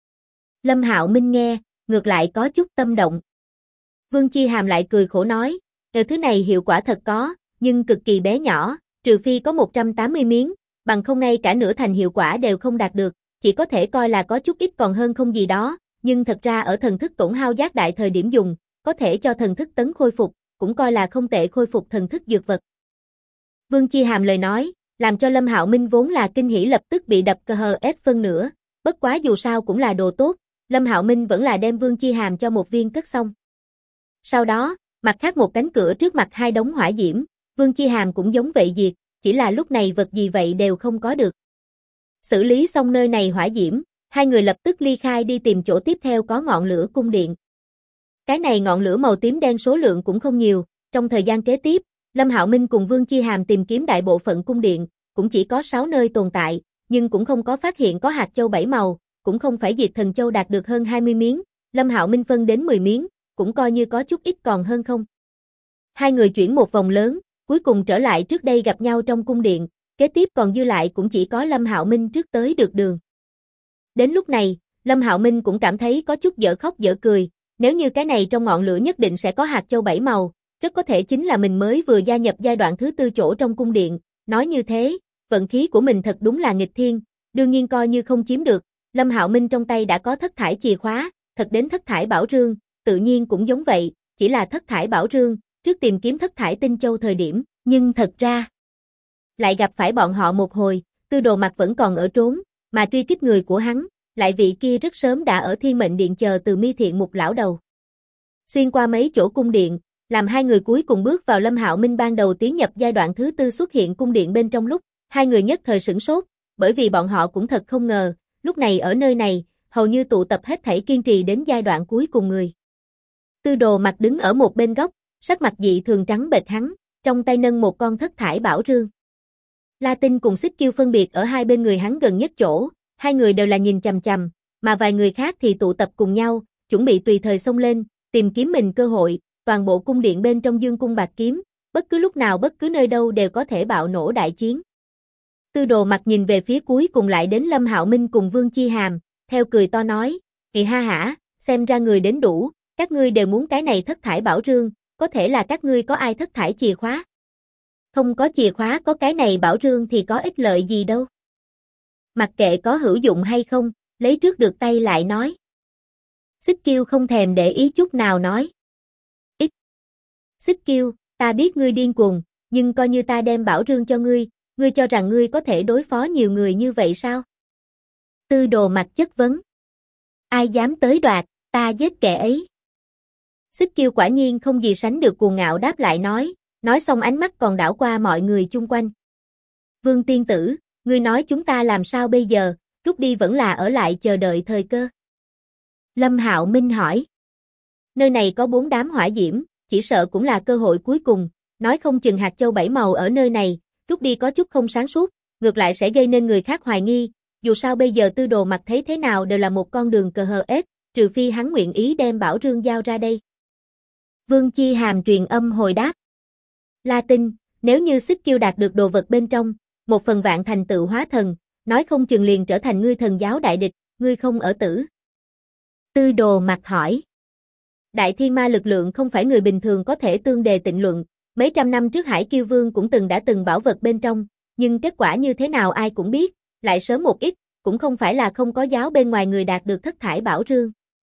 Lâm Hạo Minh nghe, ngược lại có chút tâm động. Vương Chi Hàm lại cười khổ nói, thứ này hiệu quả thật có, nhưng cực kỳ bé nhỏ, trừ phi có 180 miếng, bằng không ngay cả nửa thành hiệu quả đều không đạt được, chỉ có thể coi là có chút ít còn hơn không gì đó, nhưng thật ra ở thần thức tổn hao giác đại thời điểm dùng, có thể cho thần thức tấn khôi phục, cũng coi là không tệ khôi phục thần thức dược vật. Vương Chi Hàm lời nói, làm cho Lâm Hạo Minh vốn là kinh hỉ lập tức bị đập cơ hờ ép phân nửa, bất quá dù sao cũng là đồ tốt, Lâm Hạo Minh vẫn là đem Vương Chi Hàm cho một viên cất xong. Sau đó, mặt khác một cánh cửa trước mặt hai đống hỏa diễm, Vương Chi Hàm cũng giống vậy diệt, chỉ là lúc này vật gì vậy đều không có được. Xử lý xong nơi này hỏa diễm, hai người lập tức ly khai đi tìm chỗ tiếp theo có ngọn lửa cung điện. Cái này ngọn lửa màu tím đen số lượng cũng không nhiều, trong thời gian kế tiếp, Lâm Hạo Minh cùng Vương Chi Hàm tìm kiếm đại bộ phận cung điện, cũng chỉ có 6 nơi tồn tại, nhưng cũng không có phát hiện có hạt châu 7 màu, cũng không phải diệt thần châu đạt được hơn 20 miếng, Lâm Hạo Minh phân đến 10 miếng, cũng coi như có chút ít còn hơn không. Hai người chuyển một vòng lớn, cuối cùng trở lại trước đây gặp nhau trong cung điện, kế tiếp còn dư lại cũng chỉ có Lâm Hạo Minh trước tới được đường. Đến lúc này, Lâm Hạo Minh cũng cảm thấy có chút dở khóc dở cười, nếu như cái này trong ngọn lửa nhất định sẽ có hạt châu 7 màu, rất có thể chính là mình mới vừa gia nhập giai đoạn thứ 4 chỗ trong cung điện, nói như thế, vận khí của mình thật đúng là nghịch thiên, đương nhiên coi như không chiếm được, Lâm Hạo Minh trong tay đã có thất thải chìa khóa, thật đến thất thải bảo rương, tự nhiên cũng giống vậy, chỉ là thất thải bảo rương, trước tìm kiếm thất thải tinh châu thời điểm, nhưng thật ra lại gặp phải bọn họ một hồi, Tư Đồ Mặc vẫn còn ở trốn, mà truy kích người của hắn, lại vị kia rất sớm đã ở Thiên Mệnh Điện chờ Từ Mi Thiện Mục lão đầu. Xuyên qua mấy chỗ cung điện, làm hai người cuối cùng bước vào Lâm Hạo Minh ban đầu tiến nhập giai đoạn thứ 4 xuất hiện cung điện bên trong lúc, hai người nhất thời sửng sốt, bởi vì bọn họ cũng thật không ngờ, lúc này ở nơi này, hầu như tụ tập hết thảy kiên trì đến giai đoạn cuối cùng người. Tư Đồ Mặc đứng ở một bên góc, sắc mặt dị thường trắng bệch hắn, trong tay nâng một con thất thải bảo rương. La Tinh cùng Xích Kiêu phân biệt ở hai bên người hắn gần nhất chỗ, hai người đều là nhìn chằm chằm, mà vài người khác thì tụ tập cùng nhau, chuẩn bị tùy thời xông lên, tìm kiếm mình cơ hội, toàn bộ cung điện bên trong dương cung bạc kiếm, bất cứ lúc nào bất cứ nơi đâu đều có thể bạo nổ đại chiến. Tư Đồ Mặc nhìn về phía cuối cùng lại đến Lâm Hạo Minh cùng Vương Chi Hàm, theo cười to nói, ha hả, xem ra người đến đủ, các ngươi đều muốn cái này thất thải bảo rương, có thể là các ngươi có ai thất thải chìa khóa? Không có chìa khóa có cái này bảo rương thì có ích lợi gì đâu. Mặc kệ có hữu dụng hay không, lấy trước được tay lại nói. Xích Kiêu không thèm để ý chút nào nói. Ít. Xích Kiêu, ta biết ngươi điên cuồng, nhưng coi như ta đem bảo rương cho ngươi cho rằng ngươi có thể đối phó nhiều người như vậy sao? Tư Đồ Mặc chất vấn. Ai dám tới đoạt, ta giết kẻ ấy. Xích Kiêu quả nhiên không gì sánh được cuồng ngạo đáp lại nói xong ánh mắt còn đảo qua mọi người chung quanh. Vương tiên tử, ngươi nói chúng ta làm sao bây giờ, rút đi vẫn là ở lại chờ đợi thời cơ? Lâm Hạo Minh hỏi. Nơi này có 4 đám hỏa diễm, chỉ sợ cũng là cơ hội cuối cùng, nói không chừng hạt châu 7 màu ở nơi này, rút đi có chút không sáng suốt, ngược lại sẽ gây nên người khác hoài nghi, dù sao bây giờ Tư Đồ Mặc thấy thế nào đều là một con đường cờ hờ ép, trừ phi hắn nguyện ý đem bảo rương giao ra đây. Vương Chi Hàm truyền âm hồi đáp. La Tinh, nếu như Xích Kiêu đạt được đồ vật bên trong, 1/1000 thành tựu hóa thần, nói không chừng liền trở thành ngươi thần giáo đại địch, ngươi không ở tử. Tư Đồ Mặc hỏi. Đại thiên ma lực lượng không phải người bình thường có thể tương đề tịnh luận, mấy trăm năm trước Hải Kiêu Vương cũng đã từng bảo vật bên trong, nhưng kết quả như thế nào ai cũng biết, lại sớm một ít, cũng không phải là không có giáo bên ngoài người đạt được thất thải bảo rương.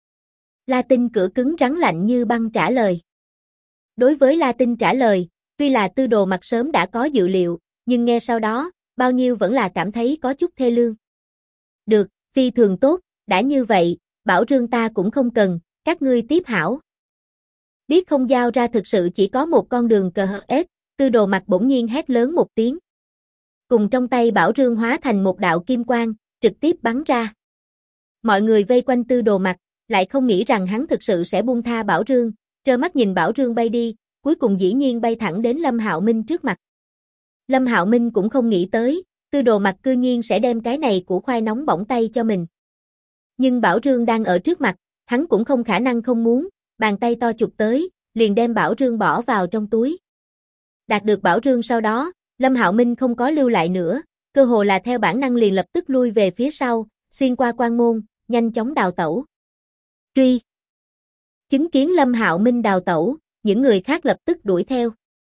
La Tinh cửa cứng rắn lạnh như băng trả lời. Đối với La Tinh trả lời, tuy là Tư Đồ Mặc sớm đã có dự liệu, nhưng nghe sau đó, bao nhiêu vẫn là cảm thấy có chút thê lương. Được, phi thường tốt, đã như vậy, bảo rương ta cũng không cần, các ngươi tiếp hảo. Biết không giao ra thực sự chỉ có một con đường cờ hờ ép, Tư Đồ Mặc bỗng nhiên hét lớn một tiếng. Cùng trong tay bảo rương hóa thành một đạo kim quang, trực tiếp bắn ra. Mọi người vây quanh Tư Đồ Mặc, lại không nghĩ rằng hắn thực sự sẽ buông tha bảo rương, trơ mắt nhìn bảo rương bay đi, cuối cùng dĩ nhiên bay thẳng đến Lâm Hạo Minh trước mặt. Lâm Hạo Minh cũng không nghĩ tới, Tư Đồ Mặc cư nhiên sẽ đem cái này củ khoai nóng bỏng tay cho mình. Nhưng Bảo Rương đang ở trước mặt, hắn cũng không khả năng không muốn, bàn tay to chụp tới, liền đem Bảo Rương bỏ vào trong túi. Đạt được Bảo Rương sau đó, Lâm Hạo Minh không có lưu lại nữa, cơ hồ là theo bản năng liền lập tức lui về phía sau, xuyên qua quan môn, nhanh chóng đào tẩu. Truy! Chứng kiến Lâm Hạo Minh đào tẩu, những người khác lập tức đuổi theo.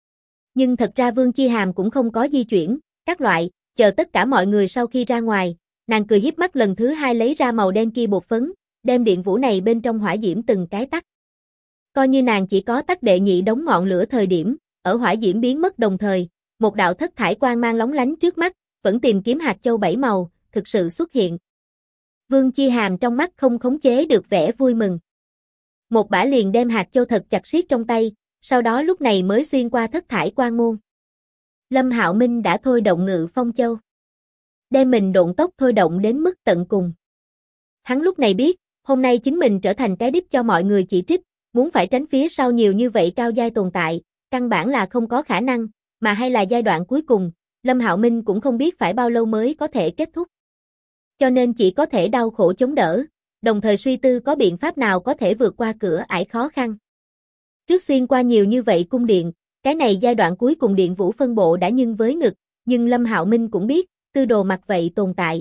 Nhưng thật ra Vương Chi Hàm cũng không có di chuyển, các loại, chờ tất cả mọi người sau khi ra ngoài, nàng cười hiếp mắt lần thứ hai lấy ra màu đen kia bột phấn, đem điện vũ này bên trong hỏa diễm từng cái tắt. Coi như nàng chỉ có tắt đệ nhị đống ngọn lửa thời điểm, ở hỏa diễm biến mất đồng thời, một đạo thất thải quang mang lóng lánh trước mắt, vẫn tìm kiếm hạt châu bảy màu, thực sự xuất hiện. Vương Chi Hàm trong mắt không khống chế được vẻ vui mừng. Một bả liền đem hạt châu thật chặt siết trong tay, sau đó lúc này mới xuyên qua thất thải quang môn. Lâm Hạo Minh đã thôi động Ngự Phong Châu, đem mình độn tốc thôi động đến mức tận cùng. Hắn lúc này biết, hôm nay chính mình trở thành cái đích cho mọi người chỉ trích, muốn phải tránh phía sau nhiều như vậy cao giai tồn tại, căn bản là không có khả năng, mà hay là giai đoạn cuối cùng, Lâm Hạo Minh cũng không biết phải bao lâu mới có thể kết thúc. Cho nên chỉ có thể đau khổ chống đỡ, đồng thời suy tư có biện pháp nào có thể vượt qua cửa ải khó khăn. Trước xuyên qua nhiều như vậy cung điện, cái này giai đoạn cuối cùng điện vũ phân bộ đã nhưng với ngực, nhưng Lâm Hạo Minh cũng biết, Tư Đồ Mặc vậy tồn tại.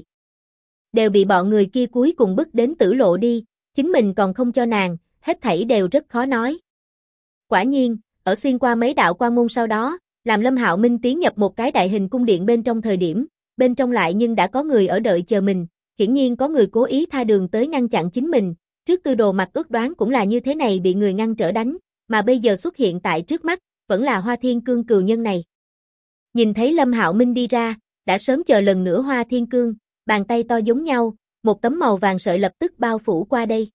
Đều bị bọn người kia cuối cùng bức đến tử lộ đi, chính mình còn không cho nàng, hết thảy đều rất khó nói. Quả nhiên, ở xuyên qua mấy đạo quan môn sau đó, làm Lâm Hạo Minh tiến nhập một cái đại hình cung điện bên trong thời điểm, bên trong lại nhưng đã có người ở đợi chờ mình, hiển nhiên có người cố ý tha đường tới ngăn chặn chính mình, trước Tư Đồ Mặc ước đoán cũng là như thế này bị người ngăn trở đánh, mà bây giờ xuất hiện tại trước mắt, vẫn là Hoa Thiên Cương cừu nhân này. Nhìn thấy Lâm Hạo Minh đi ra, đã sớm chờ lần nữa Hoa Thiên Cương, bàn tay to giống nhau, một tấm màu vàng sợi lập tức bao phủ qua đây.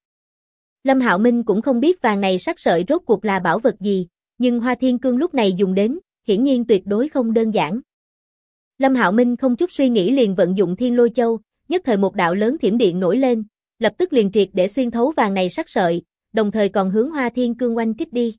Lâm Hạo Minh cũng không biết vàng này sắc sợi rốt cuộc là bảo vật gì, nhưng Hoa Thiên Cương lúc này dùng đến, hiển nhiên tuyệt đối không đơn giản. Lâm Hạo Minh không chút suy nghĩ liền vận dụng Thiên Lôi Châu, nhất thời một đạo lớn thiểm điện nổi lên, lập tức liền triệt để xuyên thấu vàng này sắc sợi, đồng thời còn hướng Hoa Thiên Cương oanh kích đi.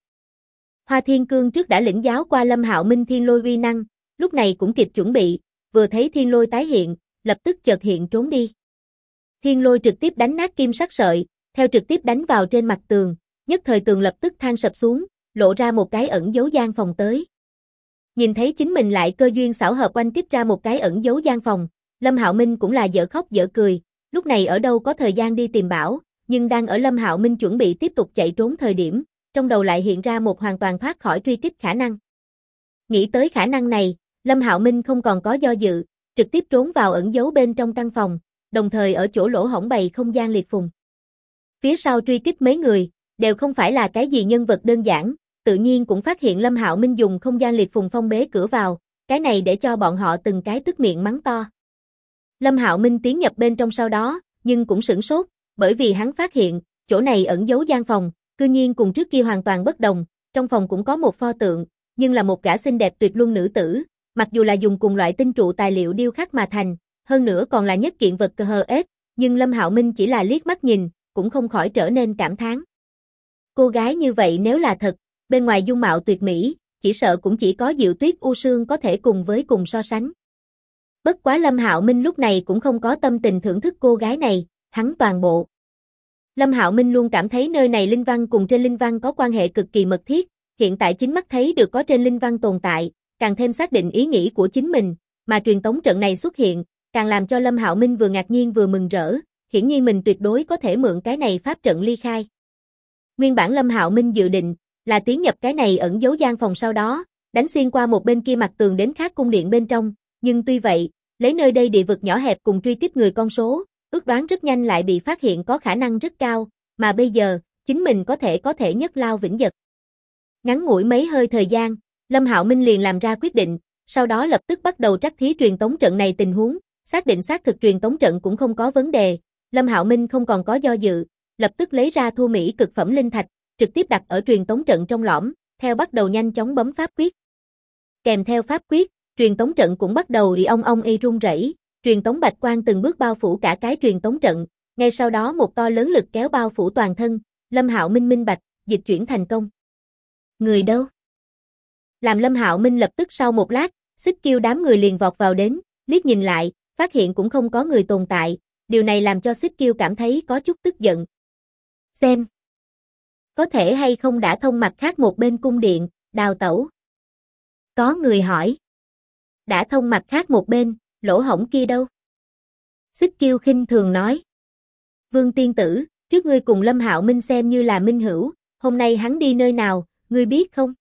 Hoa Thiên Cương trước đã lĩnh giáo qua Lâm Hạo Minh Thiên Lôi uy năng, lúc này cũng kịp chuẩn bị, vừa thấy Thiên Lôi tái hiện, lập tức chợt hiện trốn đi. Thiên Lôi trực tiếp đánh nát kim sắc sợi, theo trực tiếp đánh vào trên mặt tường, nhất thời tường lập tức than sập xuống, lộ ra một cái ẩn giấu gian phòng tới. Nhìn thấy chính mình lại cơ duyên xảo hợp oanh kích ra một cái ẩn giấu gian phòng, Lâm Hạo Minh cũng là dở khóc dở cười, lúc này ở đâu có thời gian đi tìm bảo, nhưng đang ở Lâm Hạo Minh chuẩn bị tiếp tục chạy trốn thời điểm, trong đầu lại hiện ra một hoàn toàn thoát khỏi truy kích khả năng. Nghĩ tới khả năng này, Lâm Hạo Minh không còn có do dự, trực tiếp trốn vào ẩn giấu bên trong căn phòng, đồng thời ở chỗ lỗ hổng bày không gian liệt phùng. Phía sau truy kích mấy người, đều không phải là cái gì nhân vật đơn giản, tự nhiên cũng phát hiện Lâm Hạo Minh dùng không gian liệt phùng phong bế cửa vào, cái này để cho bọn họ từng cái tức miệng mắng to. Lâm Hạo Minh tiến nhập bên trong sau đó, nhưng cũng sửng sốt, bởi vì hắn phát hiện, chỗ này ẩn giấu gian phòng, cư nhiên cùng trước kia hoàn toàn bất đồng, trong phòng cũng có một pho tượng, nhưng là một gã xinh đẹp tuyệt luân nữ tử, mặc dù là dùng cùng loại tinh trụ tài liệu điêu khắc mà thành, hơn nữa còn là nhất kiện vật cờ ép, nhưng Lâm Hạo Minh chỉ là liếc mắt nhìn, cũng không khỏi trở nên cảm thán. Cô gái như vậy nếu là thật, bên ngoài dung mạo tuyệt mỹ, chỉ sợ cũng chỉ có Diệu Tuyết U Sương có thể cùng so sánh. Bất quá Lâm Hạo Minh lúc này cũng không có tâm tình thưởng thức cô gái này, hắn toàn bộ. Lâm Hạo Minh luôn cảm thấy nơi này linh văn cùng trên linh văn có quan hệ cực kỳ mật thiết, hiện tại chính mắt thấy được có trên linh văn tồn tại, càng thêm xác định ý nghĩ của chính mình, mà truyền tống trận này xuất hiện, càng làm cho Lâm Hạo Minh vừa ngạc nhiên vừa mừng rỡ, hiển nhiên mình tuyệt đối có thể mượn cái này pháp trận ly khai. Nguyên bản Lâm Hạo Minh dự định là tiến nhập cái này ẩn giấu gian phòng sau đó, đánh xuyên qua một bên kia mặt tường đến khác cung điện bên trong, nhưng tuy vậy, lấy nơi đây địa vực nhỏ hẹp cùng truy kích người con số, ước đoán rất nhanh lại bị phát hiện có khả năng rất cao, mà bây giờ, chính mình có thể nhất lao vĩnh giật. Ngắn ngủi mấy hơi thời gian, Lâm Hạo Minh liền làm ra quyết định, sau đó lập tức bắt đầu trắc thí truyền tống trận này tình huống, xác định xác thực truyền tống trận cũng không có vấn đề, Lâm Hạo Minh không còn có do dự, lập tức lấy ra Thu Mỹ cực phẩm linh thạch, trực tiếp đặt ở truyền tống trận trong lõm, theo bắt đầu nhanh chóng bấm pháp quyết. Kèm theo pháp quyết, truyền tống trận cũng bắt đầu ong rung rẩy, truyền tống bạch quang từng bước bao phủ cả cái truyền tống trận, ngay sau đó một to lớn lực kéo bao phủ toàn thân, Lâm Hạo Minh minh bạch, dịch chuyển thành công. Người đâu? Làm Lâm Hạo Minh lập tức sau một lát, xích kiêu đám người liền vọt vào đến, liếc nhìn lại, phát hiện cũng không có người tồn tại, điều này làm cho xích kiêu cảm thấy có chút tức giận. Xem, có thể hay không đã thông mặt khác một bên cung điện, đào tẩu. Có người hỏi. Đã thông mặt khác một bên, lỗ hổng kia đâu? Xích kiêu khinh thường nói. Vương tiên tử, trước ngươi cùng Lâm Hạo Minh xem như là minh hữu, hôm nay hắn đi nơi nào, ngươi biết không?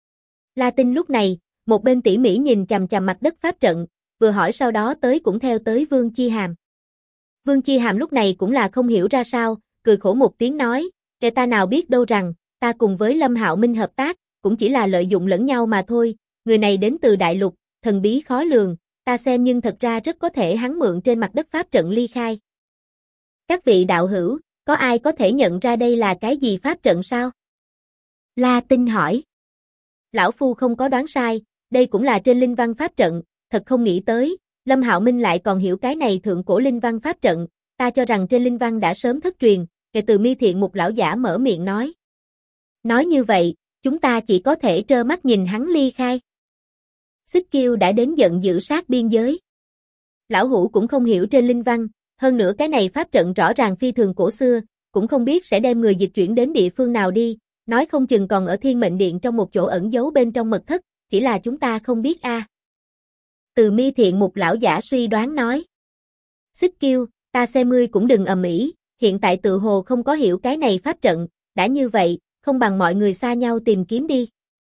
La Tinh lúc này, một bên tỉ mỉ nhìn chằm chằm mặt đất pháp trận, vừa hỏi sau đó tới cũng theo tới Vương Chi Hàm. Vương Chi Hàm lúc này cũng là không hiểu ra sao, cười khổ một tiếng nói, kẻ ta nào biết đâu rằng, ta cùng với Lâm Hạo Minh hợp tác, cũng chỉ là lợi dụng lẫn nhau mà thôi, người này đến từ đại lục, thần bí khó lường, ta xem nhưng thật ra rất có thể hắn mượn trên mặt đất pháp trận ly khai. Các vị đạo hữu, có ai có thể nhận ra đây là cái gì pháp trận sao? La Tinh hỏi. Lão Phu không có đoán sai, đây cũng là trên linh văn pháp trận, thật không nghĩ tới, Lâm Hạo Minh lại còn hiểu cái này thượng cổ linh văn pháp trận, ta cho rằng trên linh văn đã sớm thất truyền, kể từ Mi Thiện một lão giả mở miệng nói. Nói như vậy, chúng ta chỉ có thể trơ mắt nhìn hắn ly khai. Xích Kiêu đã đến giận dữ sát biên giới. Lão Hủ cũng không hiểu trên linh văn, hơn nữa cái này pháp trận rõ ràng phi thường cổ xưa, cũng không biết sẽ đem người dịch chuyển đến địa phương nào đi, nói không chừng còn ở Thiên Mệnh Điện trong một chỗ ẩn giấu bên trong mật thất, chỉ là chúng ta không biết a. Từ Mi Thiện một lão giả suy đoán nói. Xích Kiêu, ta xem ngươi cũng đừng ầm ĩ, hiện tại tự hồ không có hiểu cái này pháp trận, đã như vậy, không bằng mọi người xa nhau tìm kiếm đi.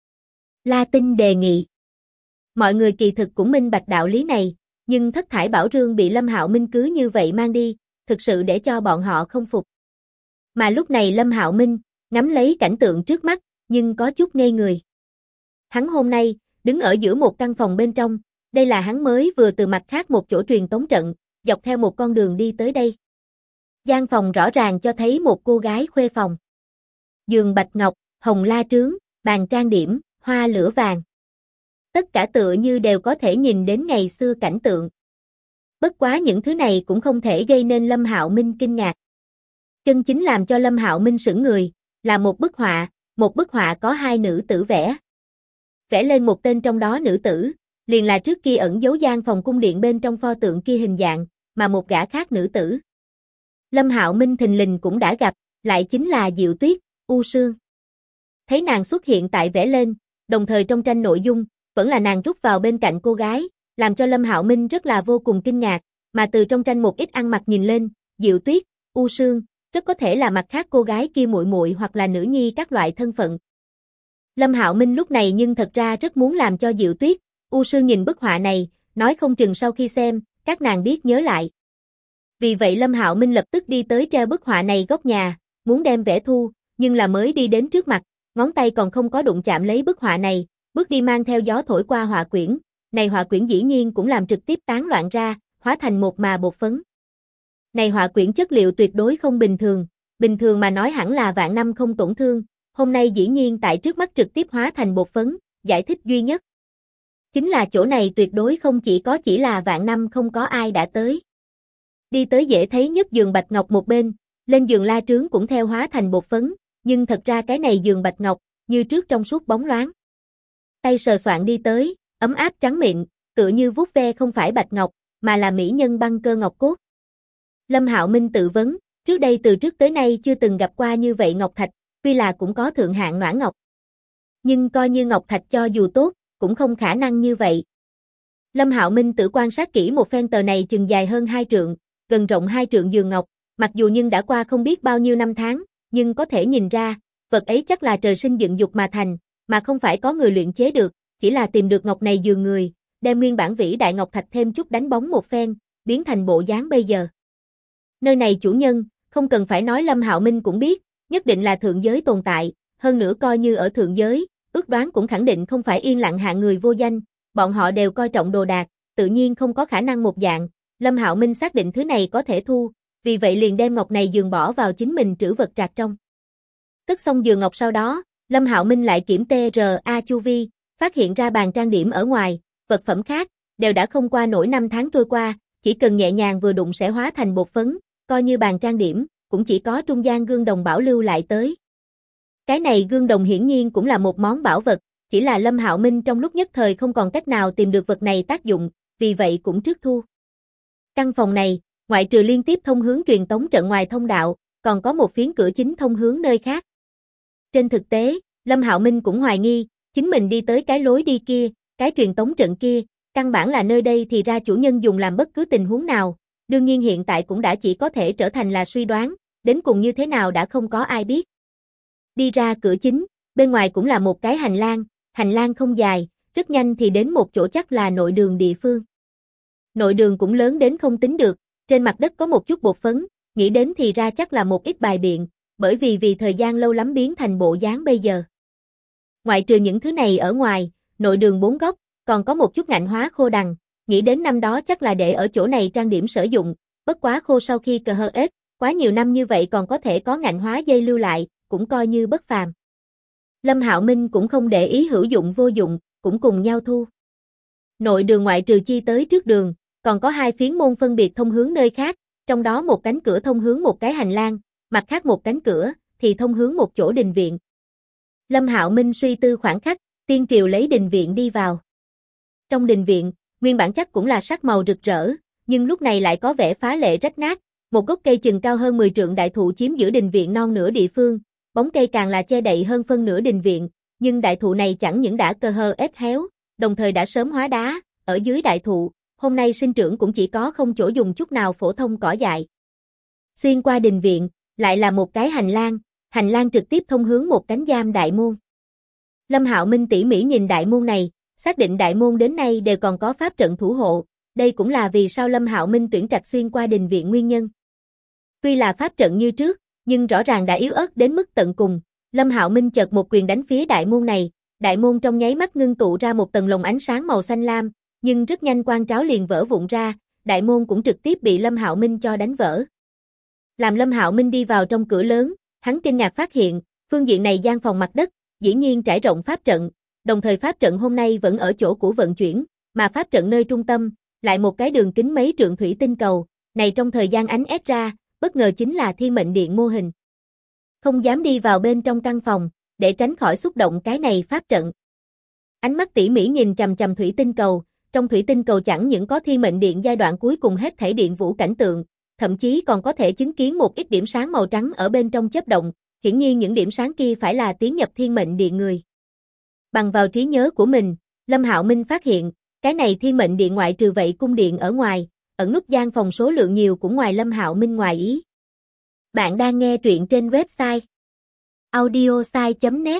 La Tinh đề nghị. Mọi người kỳ thực cũng minh bạch đạo lý này, nhưng Thất Thải Bảo Rương bị Lâm Hạo Minh cứ như vậy mang đi, thực sự để cho bọn họ không phục. Mà lúc này Lâm Hạo Minh, ngắm lấy cảnh tượng trước mắt, nhưng có chút ngây người. Hắn hôm nay, đứng ở giữa một căn phòng bên trong, đây là hắn mới vừa từ mặt khác một chỗ truyền tống trận, dọc theo một con đường đi tới đây. Gian phòng rõ ràng cho thấy một cô gái khuê phòng. Giường bạch ngọc, hồng la trướng, bàn trang điểm, hoa lửa vàng. Tất cả tựa như đều có thể nhìn đến ngày xưa cảnh tượng. Bất quá những thứ này cũng không thể gây nên Lâm Hạo Minh kinh ngạc. Chân chính làm cho Lâm Hạo Minh sững người, là một bức họa có hai nữ tử vẽ. Vẽ lên một tên trong đó nữ tử, liền là trước kia ẩn giấu gian phòng cung điện bên trong pho tượng kia hình dạng, mà một gã khác nữ tử. Lâm Hạo Minh thình lình cũng đã gặp, lại chính là Diệu Tuyết, U Sương. Thấy nàng xuất hiện tại vẽ lên, đồng thời trong tranh nội dung, vẫn là nàng rút vào bên cạnh cô gái, làm cho Lâm Hạo Minh rất là vô cùng kinh ngạc, mà từ trong tranh một ít ăn mặc nhìn lên, Diệu Tuyết, U Sương, rất có thể là mặt khác cô gái kia muội muội hoặc là nữ nhi các loại thân phận. Lâm Hạo Minh lúc này nhưng thật ra rất muốn làm cho Diệu Tuyết, U Sương nhìn bức họa này, nói không chừng sau khi xem, các nàng biết nhớ lại. Vì vậy Lâm Hạo Minh lập tức đi tới treo bức họa này góc nhà, muốn đem vẽ thu, nhưng là mới đi đến trước mặt, ngón tay còn không có đụng chạm lấy bức họa này, bước đi mang theo gió thổi qua họa quyển, này họa quyển dĩ nhiên cũng làm trực tiếp tán loạn ra, hóa thành một mà bột phấn. Này họa quyển chất liệu tuyệt đối không bình thường mà nói hẳn là vạn năm không tổn thương, hôm nay dĩ nhiên tại trước mắt trực tiếp hóa thành bột phấn, giải thích duy nhất. Chính là chỗ này tuyệt đối không chỉ là vạn năm không có ai đã tới. Đi tới dễ thấy nhất giường bạch ngọc một bên, lên giường la trướng cũng theo hóa thành bột phấn, nhưng thật ra cái này giường bạch ngọc, như trước trong suốt bóng loáng. Tay sờ soạn đi tới, ấm áp trắng mịn, tựa như vuốt ve không phải bạch ngọc, mà là mỹ nhân băng cơ ngọc cốt. Lâm Hạo Minh tự vấn, trước đây từ trước tới nay chưa từng gặp qua như vậy ngọc thạch, tuy là cũng có thượng hạng noãn ngọc. Nhưng coi như ngọc thạch cho dù tốt, cũng không khả năng như vậy. Lâm Hạo Minh tự quan sát kỹ một phen tờ này chừng dài hơn 2 trượng, gần rộng 2 trượng giường ngọc, mặc dù nhưng đã qua không biết bao nhiêu năm tháng, nhưng có thể nhìn ra, vật ấy chắc là trời sinh dựng dục mà thành, mà không phải có người luyện chế được, chỉ là tìm được ngọc này giường người, đem nguyên bản vĩ đại ngọc thạch thêm chút đánh bóng một phen, biến thành bộ dáng bây giờ. Nơi này chủ nhân, không cần phải nói Lâm Hạo Minh cũng biết, nhất định là thượng giới tồn tại, hơn nữa coi như ở thượng giới, ước đoán cũng khẳng định không phải yên lặng hạng người vô danh, bọn họ đều coi trọng đồ đạc, tự nhiên không có khả năng một dạng, Lâm Hạo Minh xác định thứ này có thể thu, vì vậy liền đem ngọc này giường bỏ vào chính mình trữ vật trạc trong. Cất xong giường ngọc sau đó, Lâm Hạo Minh lại kiểm tra chu vi, phát hiện ra bàn trang điểm ở ngoài, vật phẩm khác, đều đã không qua nổi 5 tháng trôi qua, chỉ cần nhẹ nhàng vừa đụng sẽ hóa thành bột phấn, coi như bàn trang điểm, cũng chỉ có trung gian gương đồng bảo lưu lại tới. Cái này gương đồng hiển nhiên cũng là một món bảo vật, chỉ là Lâm Hạo Minh trong lúc nhất thời không còn cách nào tìm được vật này tác dụng, vì vậy cũng trước thu. Căn phòng này, ngoại trừ liên tiếp thông hướng truyền tống trận ngoài thông đạo, còn có một phiến cửa chính thông hướng nơi khác. Trên thực tế, Lâm Hạo Minh cũng hoài nghi, chính mình đi tới cái lối đi kia, cái truyền tống trận kia, căn bản là nơi đây thì ra chủ nhân dùng làm bất cứ tình huống nào, đương nhiên hiện tại cũng đã chỉ có thể trở thành là suy đoán, đến cùng như thế nào đã không có ai biết. Đi ra cửa chính, bên ngoài cũng là một cái hành lang không dài, rất nhanh thì đến một chỗ chắc là nội đường địa phương. Nội đường cũng lớn đến không tính được, trên mặt đất có một chút bột phấn, nghĩ đến thì ra chắc là một ít bài biện, bởi vì thời gian lâu lắm biến thành bộ dáng bây giờ. Ngoại trừ những thứ này ở ngoài, nội đường bốn góc, còn có một chút ngạnh hóa khô đằng, nghĩ đến năm đó chắc là để ở chỗ này trang điểm sử dụng, bất quá khô sau khi cờ hơ ếch, quá nhiều năm như vậy còn có thể có ngạnh hóa dây lưu lại, cũng coi như bất phàm. Lâm Hạo Minh cũng không để ý hữu dụng vô dụng, cũng cùng nhau thu. Nội đường ngoại trừ chi tới trước đường, còn có hai phiến môn phân biệt thông hướng nơi khác, trong đó một cánh cửa thông hướng một cái hành lang, mặt khác một cánh cửa thì thông hướng một chỗ đình viện. Lâm Hạo Minh suy tư khoảng khắc, tiên triều lấy đình viện đi vào. Trong đình viện, nguyên bản chắc cũng là sắc màu rực rỡ, nhưng lúc này lại có vẻ phá lệ rách nát, một gốc cây chừng cao hơn 10 trượng đại thụ chiếm giữa đình viện non nửa địa phương, bóng cây càng là che đậy hơn phân nửa đình viện, nhưng đại thụ này chẳng những đã cờ hơ ếch héo, đồng thời đã sớm hóa đá, ở dưới đại thụ, hôm nay sinh trưởng cũng chỉ có không chỗ dùng chút nào phổ thông cỏ dại. Xuyên qua đình viện, lại là một cái hành lang trực tiếp thông hướng một cánh giam đại môn. Lâm Hạo Minh tỉ mỉ nhìn đại môn này, xác định đại môn đến nay đều còn có pháp trận thủ hộ, đây cũng là vì sao Lâm Hạo Minh tuyển trạch xuyên qua đình viện nguyên nhân. Tuy là pháp trận như trước, nhưng rõ ràng đã yếu ớt đến mức tận cùng, Lâm Hạo Minh chợt một quyền đánh phía đại môn này, đại môn trong nháy mắt ngưng tụ ra một tầng lồng ánh sáng màu xanh lam, nhưng rất nhanh quang tráo liền vỡ vụn ra, đại môn cũng trực tiếp bị Lâm Hạo Minh cho đánh vỡ. Làm Lâm Hạo Minh đi vào trong cửa lớn, hắn kinh ngạc phát hiện, phương diện này gian phòng mặt đất, dĩ nhiên trải rộng pháp trận, đồng thời pháp trận hôm nay vẫn ở chỗ cũ vận chuyển, mà pháp trận nơi trung tâm, lại một cái đường kính mấy trượng thủy tinh cầu, này trong thời gian ánh ép ra, bất ngờ chính là Thiên Mệnh Điện mô hình. Không dám đi vào bên trong căn phòng, để tránh khỏi xúc động cái này pháp trận. Ánh mắt tỉ mỉ nhìn chằm chằm thủy tinh cầu, trong thủy tinh cầu chẳng những có Thiên Mệnh Điện giai đoạn cuối cùng hết thảy điện vũ cảnh tượng, thậm chí còn có thể chứng kiến một ít điểm sáng màu trắng ở bên trong chớp động, hiển nhiên những điểm sáng kia phải là tiến nhập Thiên Mệnh Điện người. Bằng vào trí nhớ của mình, Lâm Hạo Minh phát hiện, cái này Thiên Mệnh Điện ngoại trừ vậy cung điện ở ngoài, ẩn nút gian phòng số lượng nhiều cũng ngoài Lâm Hạo Minh ngoài ý. Bạn đang nghe truyện trên website audiosai.net.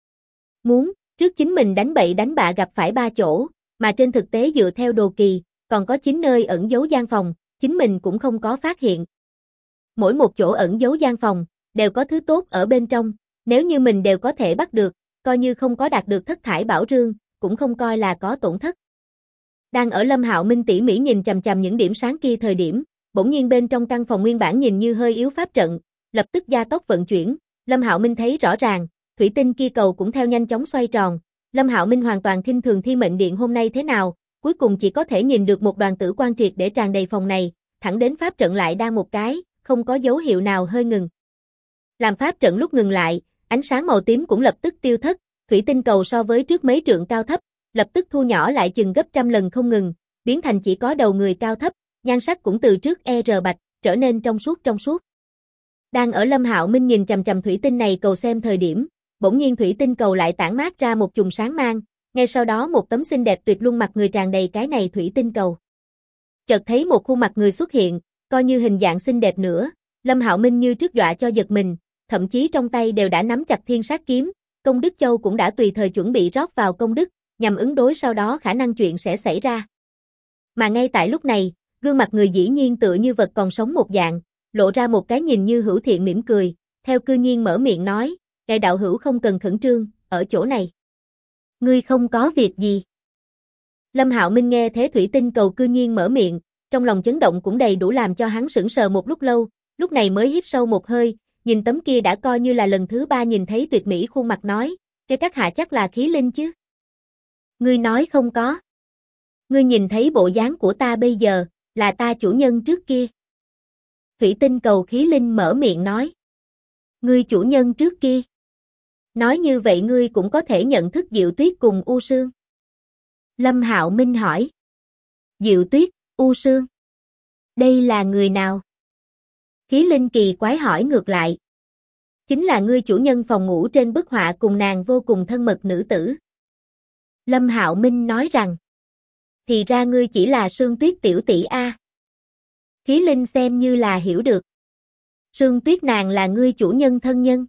Muốn, trước chính mình đánh bậy đánh bạ gặp phải 3 chỗ, mà trên thực tế dựa theo đồ kỳ, còn có 9 nơi ẩn giấu gian phòng, chính mình cũng không có phát hiện. Mỗi một chỗ ẩn giấu gian phòng, đều có thứ tốt ở bên trong, nếu như mình đều có thể bắt được, coi như không có đạt được thất thải bảo rương, cũng không coi là có tổn thất. Đang ở Lâm Hạo Minh tỉ mỉ nhìn chằm chằm những điểm sáng kia thời điểm, bỗng nhiên bên trong căn phòng nguyên bản nhìn như hơi yếu pháp trận, lập tức gia tốc vận chuyển, Lâm Hạo Minh thấy rõ ràng, thủy tinh kia cầu cũng theo nhanh chóng xoay tròn. Lâm Hạo Minh hoàn toàn khinh thường Thiên Mệnh Điện hôm nay thế nào, cuối cùng chỉ có thể nhìn được một đoàn tử quang triệt để tràn đầy phòng này, thẳng đến pháp trận lại đang một cái, không có dấu hiệu nào hơi ngừng. Làm pháp trận lúc ngừng lại, ánh sáng màu tím cũng lập tức tiêu thất, thủy tinh cầu so với trước mấy trượng cao thấp, lập tức thu nhỏ lại chừng gấp trăm lần không ngừng, biến thành chỉ có đầu người cao thấp, nhan sắc cũng từ trước bạch, trở nên trong suốt. Đang ở Lâm Hạo Minh nhìn chằm chằm thủy tinh này cầu xem thời điểm, bỗng nhiên thủy tinh cầu lại tản mát ra một chùm sáng mang, ngay sau đó một tấm xinh đẹp tuyệt luân mặt người tràn đầy cái này thủy tinh cầu. Chợt thấy một khuôn mặt người xuất hiện, coi như hình dạng xinh đẹp nữa, Lâm Hạo Minh như trước dọa cho giật mình, thậm chí trong tay đều đã nắm chặt Thiên Sát kiếm, Công Đức Châu cũng đã tùy thời chuẩn bị rót vào công đức, nhằm ứng đối sau đó khả năng chuyện sẽ xảy ra. Mà ngay tại lúc này, gương mặt người dĩ nhiên tựa như vật còn sống một dạng, lộ ra một cái nhìn như hữu thiện mỉm cười, theo cư nhiên mở miệng nói, "Ngài đạo hữu không cần khẩn trương, ở chỗ này. Ngươi không có việc gì." Lâm Hạo Minh nghe thế thủy tinh cầu cư nhiên mở miệng, trong lòng chấn động cũng đầy đủ làm cho hắn sững sờ một lúc lâu, lúc này mới hít sâu một hơi, nhìn tấm kia đã coi như là lần thứ 3 nhìn thấy tuyệt mỹ khuôn mặt nói, "Cái các hạ chắc là khí linh chứ?" "Ngươi nói không có. Ngươi nhìn thấy bộ dáng của ta bây giờ, là ta chủ nhân trước kia." Thủy tinh cầu khí linh mở miệng nói. "Ngươi chủ nhân trước kia?" Nói như vậy ngươi cũng có thể nhận thức Diệu Tuyết cùng U Sương. Lâm Hạo Minh hỏi. Diệu Tuyết, U Sương. Đây là người nào? Khí Linh kỳ quái hỏi ngược lại. Chính là ngươi chủ nhân phòng ngủ trên bức họa cùng nàng vô cùng thân mật nữ tử. Lâm Hạo Minh nói rằng. Thì ra ngươi chỉ là Sương Tuyết tiểu tỷ a. Khí Linh xem như là hiểu được. Sương Tuyết nàng là ngươi chủ nhân thân nhân.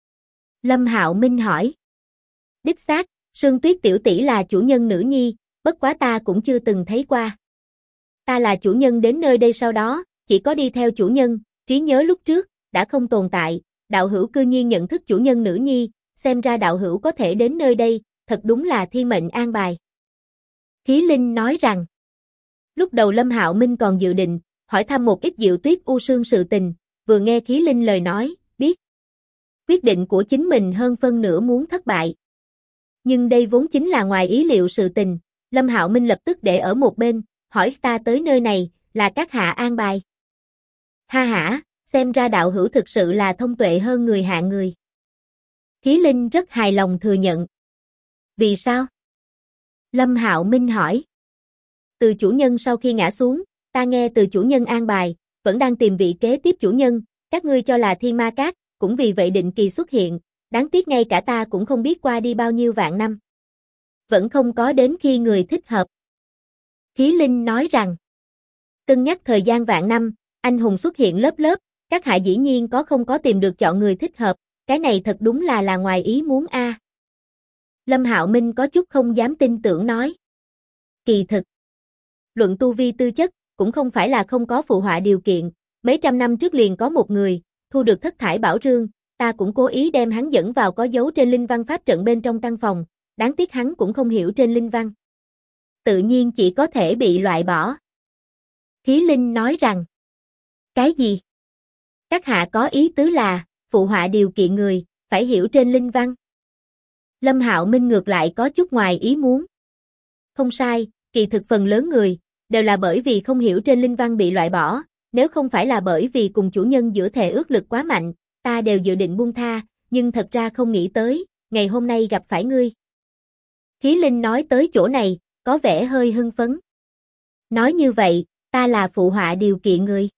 Lâm Hạo Minh hỏi. Đích xác, Sương Tuyết tiểu tỷ là chủ nhân nữ nhi, bất quá ta cũng chưa từng thấy qua. Ta là chủ nhân đến nơi đây sau đó, chỉ có đi theo chủ nhân, trí nhớ lúc trước, đã không tồn tại, đạo hữu cư nhiên nhận thức chủ nhân nữ nhi, xem ra đạo hữu có thể đến nơi đây, thật đúng là thiên mệnh an bài. Khí Linh nói rằng. Lúc đầu Lâm Hạo Minh còn dự định, hỏi thăm một ít Diệu Tuyết U Sương sự tình, vừa nghe Khí Linh lời nói, biết. Quyết định của chính mình hơn phân nửa muốn thất bại. Nhưng đây vốn chính là ngoài ý liệu sự tình, Lâm Hạo Minh lập tức để ở một bên, hỏi ta tới nơi này, là các hạ an bài. Ha hả, xem ra đạo hữu thực sự là thông tuệ hơn người hạng người. Khí Linh rất hài lòng thừa nhận. Vì sao? Lâm Hạo Minh hỏi. Từ chủ nhân sau khi ngã xuống, ta nghe từ chủ nhân an bài, vẫn đang tìm vị kế tiếp chủ nhân, các ngươi cho là Thiên Ma Các, cũng vì vậy định kỳ xuất hiện, đáng tiếc ngay cả ta cũng không biết qua đi bao nhiêu vạn năm. Vẫn không có đến khi người thích hợp. Khí Linh nói rằng, cân nhắc thời gian vạn năm, anh hùng xuất hiện lớp lớp, các hạ dĩ nhiên không có tìm được chọn người thích hợp, cái này thật đúng là ngoài ý muốn a. Lâm Hạo Minh có chút không dám tin tưởng nói. Kỳ thực, luận tu vi tư chất, cũng không phải là không có phụ họa điều kiện, mấy trăm năm trước liền có một người, thu được thất thải bảo rương, ta cũng cố ý đem hắn dẫn vào có dấu trên linh văn pháp trận bên trong căn phòng, đáng tiếc hắn cũng không hiểu trên linh văn. Tự nhiên chỉ có thể bị loại bỏ. Khí Linh nói rằng, cái gì? Các hạ có ý tứ là, phụ họa điều kiện người, phải hiểu trên linh văn. Lâm Hạo Minh ngược lại có chút ngoài ý muốn. Không sai, kỳ thực phần lớn người, đều là bởi vì không hiểu trên linh văn bị loại bỏ, nếu không phải là bởi vì cùng chủ nhân giữa thề ước lực quá mạnh, ta đều dự định buông tha, nhưng thật ra không nghĩ tới, ngày hôm nay gặp phải ngươi. Khí Linh nói tới chỗ này, có vẻ hơi hưng phấn. Nói như vậy, ta là phụ họa điều kiện người.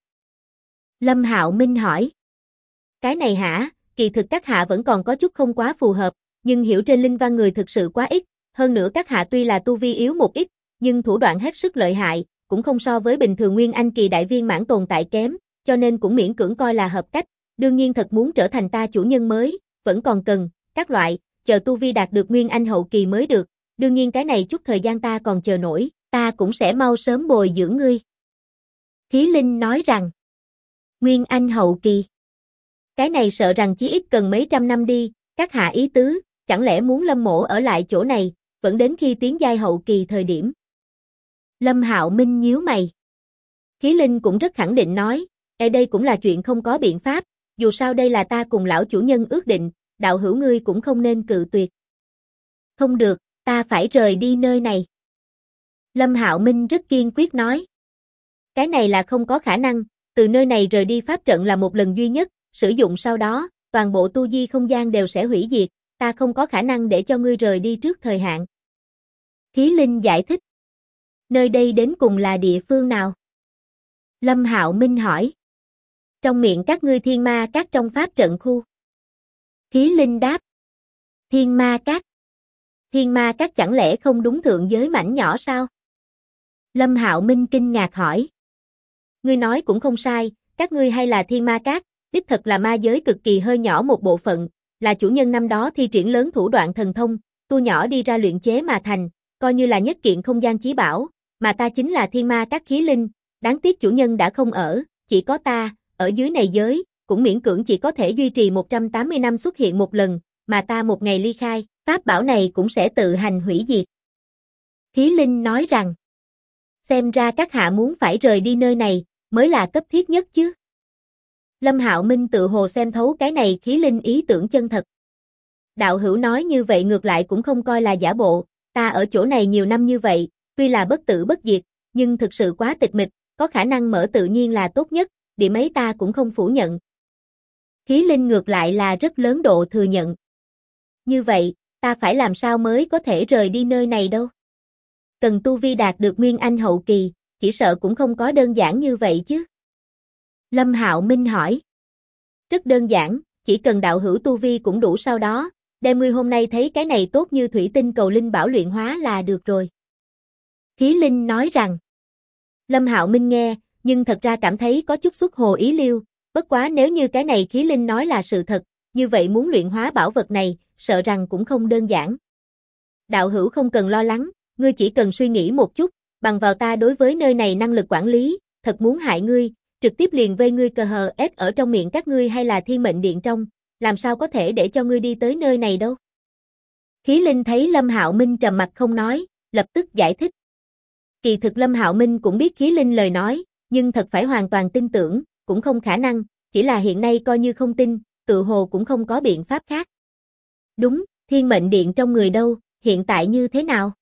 Lâm Hạo Minh hỏi. Cái này hả, kỳ thực các hạ vẫn còn có chút không quá phù hợp, nhưng hiểu trên linh văn người thực sự quá ít, hơn nữa các hạ tuy là tu vi yếu một ít, nhưng thủ đoạn hết sức lợi hại, cũng không so với bình thường Nguyên Anh kỳ đại viên mãn tồn tại kém, cho nên cũng miễn cưỡng coi là hợp cách, đương nhiên thật muốn trở thành ta chủ nhân mới, vẫn còn cần, các loại, chờ tu vi đạt được Nguyên Anh hậu kỳ mới được, đương nhiên cái này chút thời gian ta còn chờ nổi, ta cũng sẽ mau sớm bồi dưỡng ngươi. Khí Linh nói rằng, Nguyên Anh hậu kỳ. Cái này sợ rằng chí ít cần mấy trăm năm đi, các hạ ý tứ, chẳng lẽ muốn Lâm mỗ ở lại chỗ này, vẫn đến khi tiến giai hậu kỳ thời điểm. Lâm Hạo Minh nhíu mày. Khí Linh cũng rất khẳng định nói, đây cũng là chuyện không có biện pháp, dù sao đây là ta cùng lão chủ nhân ước định, đạo hữu ngươi cũng không nên cự tuyệt. Không được, ta phải rời đi nơi này. Lâm Hạo Minh rất kiên quyết nói. Cái này là không có khả năng, từ nơi này rời đi pháp trận là một lần duy nhất, sử dụng sau đó, toàn bộ tu di không gian đều sẽ hủy diệt, ta không có khả năng để cho ngươi rời đi trước thời hạn. Khí Linh giải thích. Nơi đây đến cùng là địa phương nào? Lâm Hạo Minh hỏi. Trong miệng các ngươi Thiên Ma Các trong pháp trận khu. Khí Linh đáp. Thiên Ma Các. Thiên Ma Các chẳng lẽ không đúng thượng giới mảnh nhỏ sao? Lâm Hạo Minh kinh ngạc hỏi. Ngươi nói cũng không sai, các ngươi hay là Thiên Ma Các, đích thật là ma giới cực kỳ hơi nhỏ một bộ phận, là chủ nhân năm đó thi triển lớn thủ đoạn thần thông, tu nhỏ đi ra luyện chế mà thành, coi như là nhất kiện không gian chí bảo, mà ta chính là Thiên Ma Các Khí Linh, đáng tiếc chủ nhân đã không ở, chỉ có ta, ở dưới này giới, cũng miễn cưỡng chỉ có thể duy trì 180 năm xuất hiện một lần, mà ta một ngày ly khai, pháp bảo này cũng sẽ tự hành hủy diệt. Khí Linh nói rằng, xem ra các hạ muốn phải rời đi nơi này, mới là cấp thiết nhất chứ. Lâm Hạo Minh tự hồ xem thấu cái này Khí Linh ý tưởng chân thật. Đạo hữu nói như vậy ngược lại cũng không coi là giả bộ, ta ở chỗ này nhiều năm như vậy, tuy là bất tử bất diệt, nhưng thực sự quá tịch mịch, có khả năng mở tự nhiên là tốt nhất, điểm ấy ta cũng không phủ nhận. Khí Linh ngược lại là rất lớn độ thừa nhận. Như vậy, ta phải làm sao mới có thể rời đi nơi này đâu? Cần tu vi đạt được Nguyên Anh hậu kỳ, chỉ sợ cũng không có đơn giản như vậy chứ. Lâm Hạo Minh hỏi. Rất đơn giản, chỉ cần đạo hữu tu vi cũng đủ, sau đó, đem ngươi hôm nay thấy cái này tốt như thủy tinh cầu linh bảo luyện hóa là được rồi. Khí Linh nói rằng. Lâm Hạo Minh nghe, nhưng thật ra cảm thấy có chút xuất hồ ý liêu, bất quá nếu như cái này Khí Linh nói là sự thật, như vậy muốn luyện hóa bảo vật này, sợ rằng cũng không đơn giản. Đạo hữu không cần lo lắng, ngươi chỉ cần suy nghĩ một chút, bằng vào ta đối với nơi này năng lực quản lý, thật muốn hại ngươi, trực tiếp liền vây ngươi cờ hờ ép ở trong miệng các ngươi hay là Thiên Mệnh Điện trong, làm sao có thể để cho ngươi đi tới nơi này đâu. Khí Linh thấy Lâm Hạo Minh trầm mặt không nói, lập tức giải thích. Kỳ thực Lâm Hạo Minh cũng biết Khí Linh lời nói, nhưng thật phải hoàn toàn tin tưởng, cũng không khả năng, chỉ là hiện nay coi như không tin, tự hồ cũng không có biện pháp khác. Đúng, Thiên Mệnh Điện trong người đâu, hiện tại như thế nào?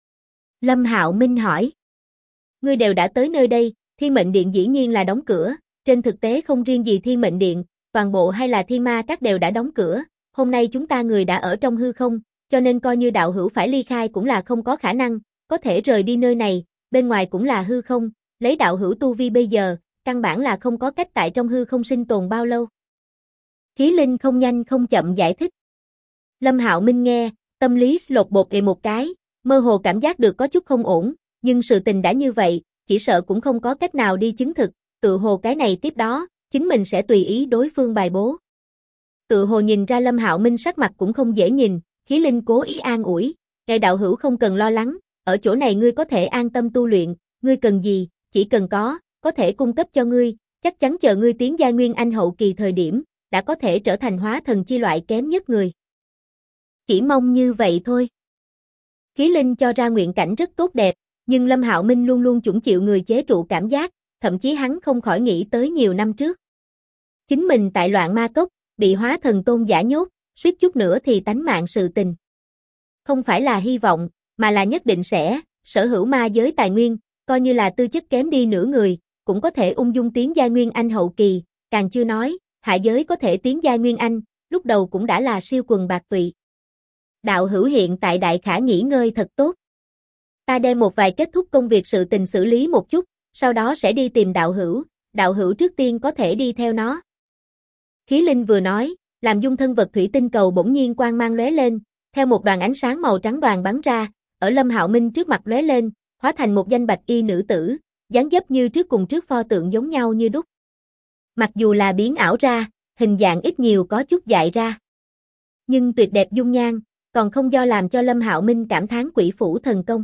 Lâm Hạo Minh hỏi. Ngươi đều đã tới nơi đây, Thiên Mệnh Điện dĩ nhiên là đóng cửa, trên thực tế không riêng gì Thiên Mệnh Điện, toàn bộ hay là Thiên Ma Các đều đã đóng cửa, hôm nay chúng ta người đã ở trong hư không, cho nên coi như đạo hữu phải ly khai cũng là không có khả năng, có thể rời đi nơi này, bên ngoài cũng là hư không, lấy đạo hữu tu vi bây giờ, căn bản là không có cách tại trong hư không sinh tồn bao lâu. Khí Linh không nhanh không chậm giải thích. Lâm Hạo Minh nghe, tâm lý lột bột một cái, mơ hồ cảm giác được có chút không ổn, nhưng sự tình đã như vậy, chỉ sợ cũng không có cách nào đi chứng thực, tự hồ cái này tiếp đó, chính mình sẽ tùy ý đối phương bài bố. Tự hồ nhìn ra Lâm Hạo Minh sắc mặt cũng không dễ nhìn, Khí Linh cố ý an ủi, ngài đạo hữu không cần lo lắng, ở chỗ này ngươi có thể an tâm tu luyện, ngươi cần gì, chỉ cần có thể cung cấp cho ngươi, chắc chắn chờ ngươi tiến giai Nguyên Anh hậu kỳ thời điểm, đã có thể trở thành hóa thần chi loại kém nhất người. Chỉ mong như vậy thôi. Khí Linh cho ra nguyện cảnh rất tốt đẹp, nhưng Lâm Hạo Minh luôn luôn chủng chịu người chế trụ cảm giác, thậm chí hắn không khỏi nghĩ tới nhiều năm trước. Chính mình tại Loạn Ma Cốc, bị hóa thần tôn giả nhốt, suýt chút nữa thì tánh mạng sự tình. Không phải là hy vọng, mà là nhất định sẽ, sở hữu ma giới tài nguyên, coi như là tư chất kém đi nửa người, cũng có thể ung dung tiến giai Nguyên Anh hậu kỳ, càng chưa nói, hạ giới có thể tiến giai Nguyên Anh, lúc đầu cũng đã là siêu quần bạc tụy. Đạo hữu hiện tại đại khả nghỉ ngơi thật tốt. Ta đem một vài kết thúc công việc sự tình xử lý một chút, sau đó sẽ đi tìm đạo hữu trước tiên có thể đi theo nó. Khí Linh vừa nói, làm dung thân vật thủy tinh cầu bỗng nhiên quang mang lóe lên, theo một đoàn ánh sáng màu trắng đoàn bắn ra, ở Lâm Hạo Minh trước mặt lóe lên, hóa thành một danh bạch y nữ tử, dáng dấp như trước cùng trước pho tượng giống nhau như đúc. Mặc dù là biến ảo ra, hình dạng ít nhiều có chút dại ra. Nhưng tuyệt đẹp dung nhan, còn không do làm cho Lâm Hạo Minh cảm thán quỷ phủ thần công.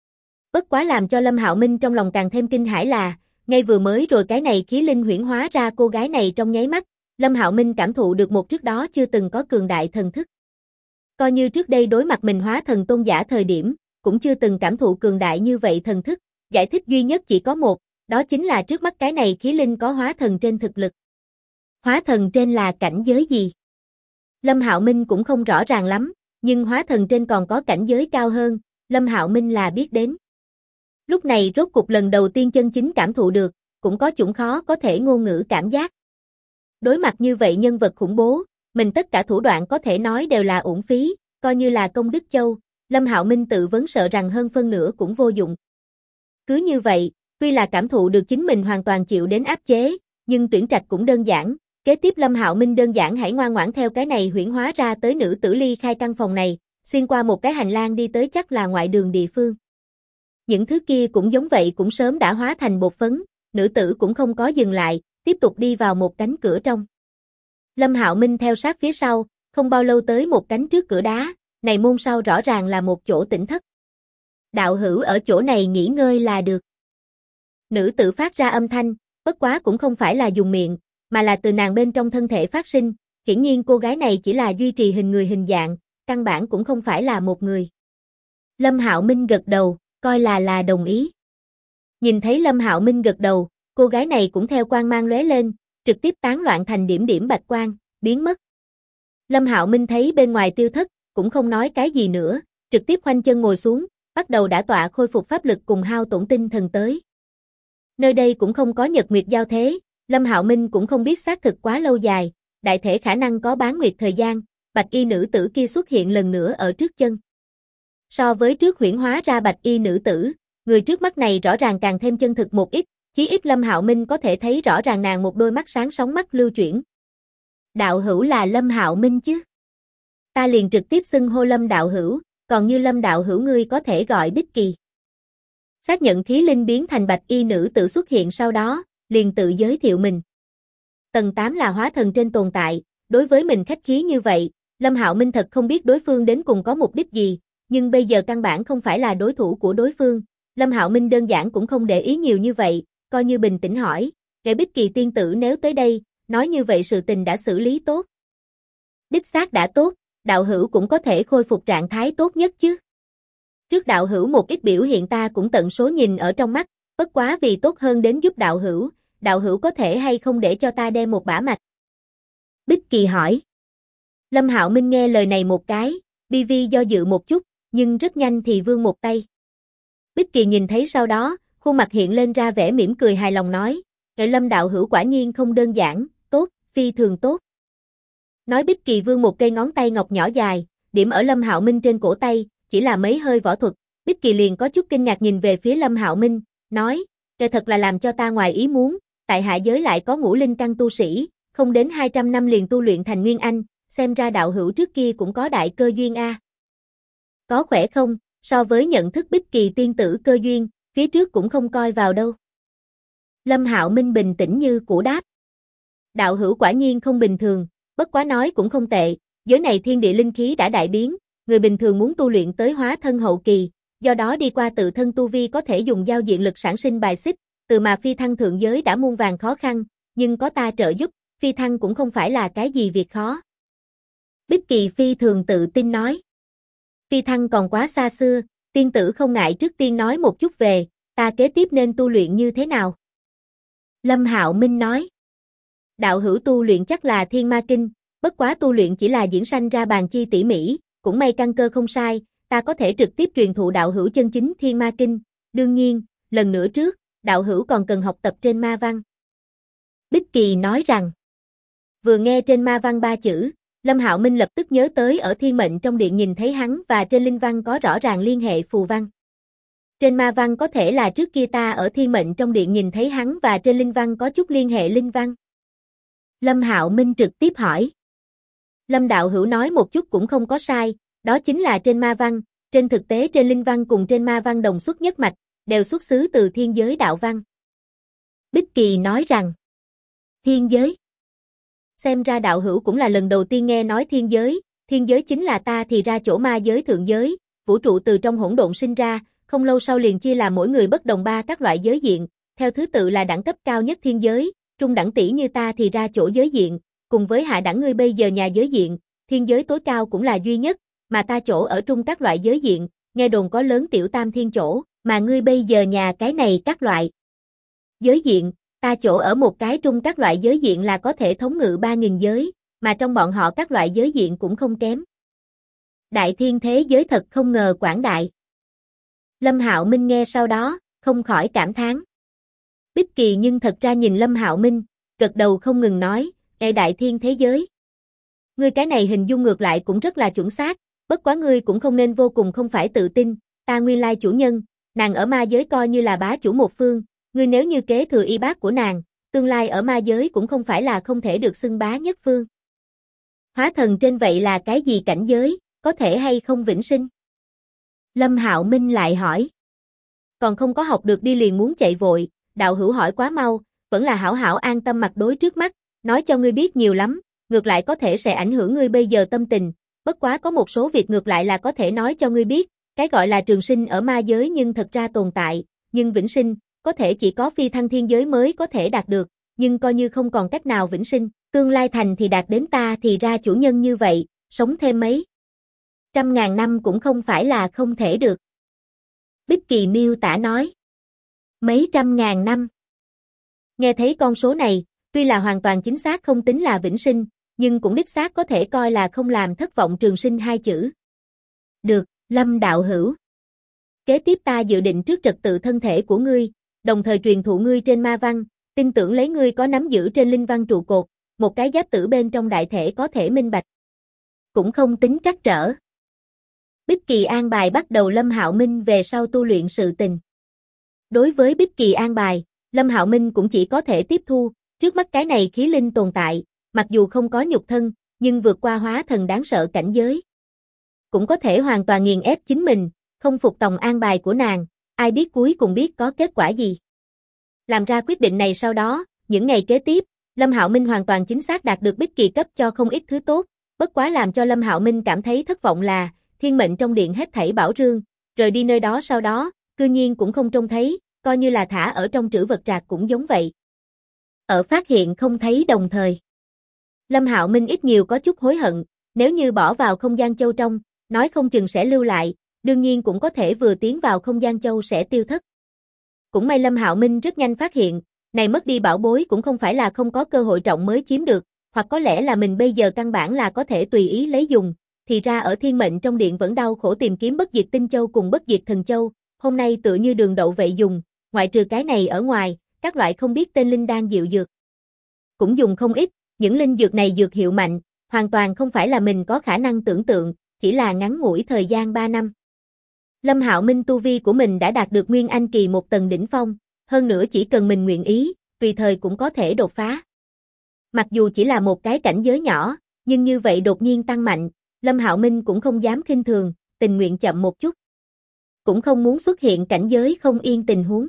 Bất quá làm cho Lâm Hạo Minh trong lòng càng thêm kinh hãi là, ngay vừa mới rồi cái này Khí Linh huyễn hóa ra cô gái này trong nháy mắt, Lâm Hạo Minh cảm thụ được một trước đó chưa từng có cường đại thần thức. Coi như trước đây đối mặt mình hóa thần tôn giả thời điểm, cũng chưa từng cảm thụ cường đại như vậy thần thức, giải thích duy nhất chỉ có một, đó chính là trước mắt cái này Khí Linh có hóa thần trên thực lực. Hóa thần trên là cảnh giới gì? Lâm Hạo Minh cũng không rõ ràng lắm, nhưng hóa thần trên còn có cảnh giới cao hơn, Lâm Hạo Minh là biết đến. Lúc này rốt cục lần đầu tiên chân chính cảm thụ được, cũng có chủng khó có thể ngôn ngữ cảm giác. Đối mặt như vậy nhân vật khủng bố, mình tất cả thủ đoạn có thể nói đều là uổng phí, coi như là công đức châu, Lâm Hạo Minh tự vấn sợ rằng hơn phân nửa cũng vô dụng. Cứ như vậy, tuy là cảm thụ được chính mình hoàn toàn chịu đến áp chế, nhưng tuyển trạch cũng đơn giản, kế tiếp Lâm Hạo Minh đơn giản hãy ngoan ngoãn theo cái này huyễn hóa ra tới nữ tử ly khai căn phòng này, xuyên qua một cái hành lang đi tới chắc là ngoại đường địa phương. Những thứ kia cũng giống vậy cũng sớm đã hóa thành bột phấn, nữ tử cũng không có dừng lại, tiếp tục đi vào một cánh cửa trong. Lâm Hạo Minh theo sát phía sau, không bao lâu tới một cánh trước cửa đá, này môn sau rõ ràng là một chỗ tĩnh thất. Đạo hữu ở chỗ này nghỉ ngơi là được. Nữ tử phát ra âm thanh, bất quá cũng không phải là dùng miệng, mà là từ nàng bên trong thân thể phát sinh, hiển nhiên cô gái này chỉ là duy trì hình người hình dạng, căn bản cũng không phải là một người. Lâm Hạo Minh gật đầu, coi là đồng ý. Nhìn thấy Lâm Hạo Minh gật đầu, cô gái này cũng theo quang mang lóe lên, trực tiếp tán loạn thành điểm điểm bạch quang, biến mất. Lâm Hạo Minh thấy bên ngoài tiêu thất, cũng không nói cái gì nữa, trực tiếp khoanh chân ngồi xuống, bắt đầu đả tọa khôi phục pháp lực cùng hao tổn tinh thần tới. Nơi đây cũng không có nhật nguyệt giao thế, Lâm Hạo Minh cũng không biết xác thực quá lâu dài, đại thể khả năng có bán nguyệt thời gian, bạch y nữ tử kia xuất hiện lần nữa ở trước chân. So với trước huyễn hóa ra bạch y nữ tử, người trước mắt này rõ ràng càng thêm chân thực một ít, chí ít Lâm Hạo Minh có thể thấy rõ ràng nàng một đôi mắt sáng sóng mắt lưu chuyển. Đạo hữu là Lâm Hạo Minh chứ? Ta liền trực tiếp xưng hô Lâm đạo hữu, còn như Lâm đạo hữu ngươi có thể gọi Bích Kỳ. Xác nhận khí linh biến thành bạch y nữ tử xuất hiện sau đó, liền tự giới thiệu mình. Tầng 8 là hóa thần trên tồn tại, đối với mình khách khí như vậy, Lâm Hạo Minh thật không biết đối phương đến cùng có mục đích gì, nhưng bây giờ căn bản không phải là đối thủ của đối phương, Lâm Hạo Minh đơn giản cũng không để ý nhiều như vậy, coi như bình tĩnh hỏi, kẻ Bích Kỳ tiên tử nếu tới đây, nói như vậy sự tình đã xử lý tốt. Đích xác đã tốt, đạo hữu cũng có thể khôi phục trạng thái tốt nhất chứ. Trước đạo hữu một ít biểu hiện ta cũng tận số nhìn ở trong mắt, bất quá vì tốt hơn đến giúp đạo hữu có thể hay không để cho ta đem một bả mạch? Bích Kỳ hỏi. Lâm Hạo Minh nghe lời này một cái, BV do dự một chút, nhưng rất nhanh thì vươn một tay. Bích Kỳ nhìn thấy sau đó, khuôn mặt hiện lên ra vẻ mỉm cười hài lòng nói, Lâm đạo hữu quả nhiên không đơn giản, tốt, phi thường tốt. Nói Bích Kỳ vươn một cây ngón tay ngọc nhỏ dài, điểm ở Lâm Hạo Minh trên cổ tay, chỉ là mấy hơi võ thuật, Bích Kỳ liền có chút kinh ngạc nhìn về phía Lâm Hạo Minh, nói, thật là làm cho ta ngoài ý muốn, tại hạ giới lại có ngũ linh căn tu sĩ, không đến 200 năm liền tu luyện thành Nguyên Anh, xem ra đạo hữu trước kia cũng có đại cơ duyên a. Có khỏe không, so với nhận thức Bích Kỳ tiên tử cơ duyên, phía trước cũng không coi vào đâu. Lâm Hạo Minh bình tĩnh như cũ đáp. Đạo hữu quả nhiên không bình thường, bất quá nói cũng không tệ, giới này thiên địa linh khí đã đại biến, người bình thường muốn tu luyện tới hóa thân hậu kỳ, do đó đi qua tự thân tu vi có thể dùng giao diện lực sản sinh bài xích, từ mà phi thăng thượng giới đã muôn vàn khó khăn, nhưng có ta trợ giúp, phi thăng cũng không phải là cái gì việc khó. Bích Kỳ phi thường tự tin nói. Phi thăng còn quá xa xưa, tiên tử không ngại trước tiên nói một chút về, ta kế tiếp nên tu luyện như thế nào? Lâm Hạo Minh nói. Đạo hữu tu luyện chắc là Thiên Ma Kinh, bất quá tu luyện chỉ là diễn sanh ra bàn chi tỉ mỉ, cũng may căn cơ không sai, ta có thể trực tiếp truyền thụ đạo hữu chân chính Thiên Ma Kinh, đương nhiên, lần nữa trước, đạo hữu còn cần học tập trên ma văn. Bích Kỳ nói rằng, vừa nghe trên ma văn 3 chữ, Lâm Hạo Minh lập tức nhớ tới ở thiên mệnh trong điện nhìn thấy hắn và trên linh văn có rõ ràng liên hệ phù văn. Trên ma văn có thể là trước kia ta ở thiên mệnh trong điện nhìn thấy hắn và trên linh văn có chút liên hệ linh văn. Lâm Hạo Minh trực tiếp hỏi. Lâm đạo hữu nói một chút cũng không có sai, đó chính là trên ma văn, trên thực tế trên linh văn cùng trên ma văn đồng xuất nhất mạch, đều xuất xứ từ thiên giới đạo văn. Bích Kỳ nói rằng, thiên giới. Xem ra đạo hữu cũng là lần đầu tiên nghe nói thiên giới chính là ta thì ra chỗ ma giới thượng giới, vũ trụ từ trong hỗn độn sinh ra, không lâu sau liền chia làm mỗi người bất đồng 3 các loại giới diện, theo thứ tự là đẳng cấp cao nhất thiên giới, trung đẳng tỷ như ta thì ra chỗ giới diện, cùng với hạ đẳng ngươi bây giờ nhà giới diện, thiên giới tối cao cũng là duy nhất, mà ta chỗ ở trung các loại giới diện, nghe đồn có lớn tiểu tam thiên chỗ, mà ngươi bây giờ nhà cái này các loại giới diện, ta chỗ ở một cái trung các loại giới diện là có thể thống ngự 3.000 giới, mà trong bọn họ các loại giới diện cũng không kém. Đại thiên thế giới thật không ngờ quảng đại. Lâm Hạo Minh nghe sau đó, không khỏi cảm thán. Bích Kỳ nhưng thật ra nhìn Lâm Hạo Minh, gật đầu không ngừng nói, đại thiên thế giới. Ngươi cái này hình dung ngược lại cũng rất là chuẩn xác, bất quá ngươi cũng không nên vô cùng không phải tự tin, ta nguyên lai chủ nhân, nàng ở ma giới coi như là bá chủ một phương, ngươi nếu như kế thừa y bát của nàng, tương lai ở ma giới cũng không phải là không thể được xưng bá nhất phương. Hóa thần trên vậy là cái gì cảnh giới, có thể hay không vĩnh sinh? Lâm Hạo Minh lại hỏi. Còn không có học được đi liền muốn chạy vội, đạo hữu hỏi quá mau, vẫn là hảo hảo an tâm mặt đối trước mắt, nói cho ngươi biết nhiều lắm, ngược lại có thể sẽ ảnh hưởng ngươi bây giờ tâm tình, bất quá có một số việc ngược lại là có thể nói cho ngươi biết, cái gọi là trường sinh ở ma giới nhưng thật ra tồn tại, nhưng vĩnh sinh, có thể chỉ có phi thăng thiên giới mới có thể đạt được, nhưng coi như không còn cách nào vĩnh sinh, tương lai thành thì đạt đến ta thì ra chủ nhân như vậy, sống thêm mấy 100.000 năm cũng không phải là không thể được. Bích Kỳ miêu tả nói. Mấy 100.000 năm. Nghe thấy con số này, tuy là hoàn toàn chính xác không tính là vĩnh sinh, nhưng cũng đích xác có thể coi là không làm thất vọng trường sinh 2 chữ. Được, Lâm đạo hữu. Kế tiếp ta dự định trước trật tự thân thể của ngươi, đồng thời truyền thụ ngươi trên ma văn, tin tưởng lấy ngươi có nắm giữ trên linh văn trụ cột, một cái giáp tử bên trong đại thể có thể minh bạch. cũng không tính trắc trở. Bích Kỳ an bài bắt đầu Lâm Hạo Minh về sau tu luyện sự tình. Đối với Bích Kỳ an bài, Lâm Hạo Minh cũng chỉ có thể tiếp thu, trước mắt cái này khí linh tồn tại, mặc dù không có nhục thân, nhưng vượt qua hóa thần đáng sợ cảnh giới. Cũng có thể hoàn toàn nghiền ép chính mình, không phục tòng an bài của nàng, ai biết cuối cùng biết có kết quả gì. Làm ra quyết định này sau đó, những ngày kế tiếp, Lâm Hạo Minh hoàn toàn chính xác đạt được Bích Kỳ cấp cho không ít thứ tốt, bất quá làm cho Lâm Hạo Minh cảm thấy thất vọng là, thiên mệnh trong điện hết thảy bảo rương, rời đi nơi đó sau đó, cư nhiên cũng không trông thấy, coi như là thả ở trong trữ vật trạc cũng giống vậy. Ở phát hiện không thấy đồng thời, Lâm Hạo Minh ít nhiều có chút hối hận, nếu như bỏ vào không gian châu trong, nói không chừng sẽ lưu lại, đương nhiên cũng có thể vừa tiến vào không gian châu sẽ tiêu thất. Cũng may Lâm Hạo Minh rất nhanh phát hiện, này mất đi bảo bối cũng không phải là không có cơ hội trọng mới chiếm được, hoặc có lẽ là mình bây giờ căn bản là có thể tùy ý lấy dùng, thì ra ở thiên mệnh trong điện vẫn đau khổ tìm kiếm bất diệt tinh châu cùng bất diệt thần châu, hôm nay tựa như đường đậu vậy dùng, ngoại trừ cái này ở ngoài, các loại không biết tên linh đan diệu dược. Cũng dùng không ít, những linh dược này dược hiệu mạnh, hoàn toàn không phải là mình có khả năng tưởng tượng, chỉ là ngắn ngủi thời gian 3 năm. Lâm Hạo Minh tu vi của mình đã đạt được Nguyên Anh kỳ 1 tầng đỉnh phong, hơn nữa chỉ cần mình nguyện ý, tùy thời cũng có thể đột phá. Mặc dù chỉ là một cái cảnh giới nhỏ, nhưng như vậy đột nhiên tăng mạnh, Lâm Hạo Minh cũng không dám khinh thường, tình nguyện chậm một chút. Cũng không muốn xuất hiện cảnh giới không yên tình huống.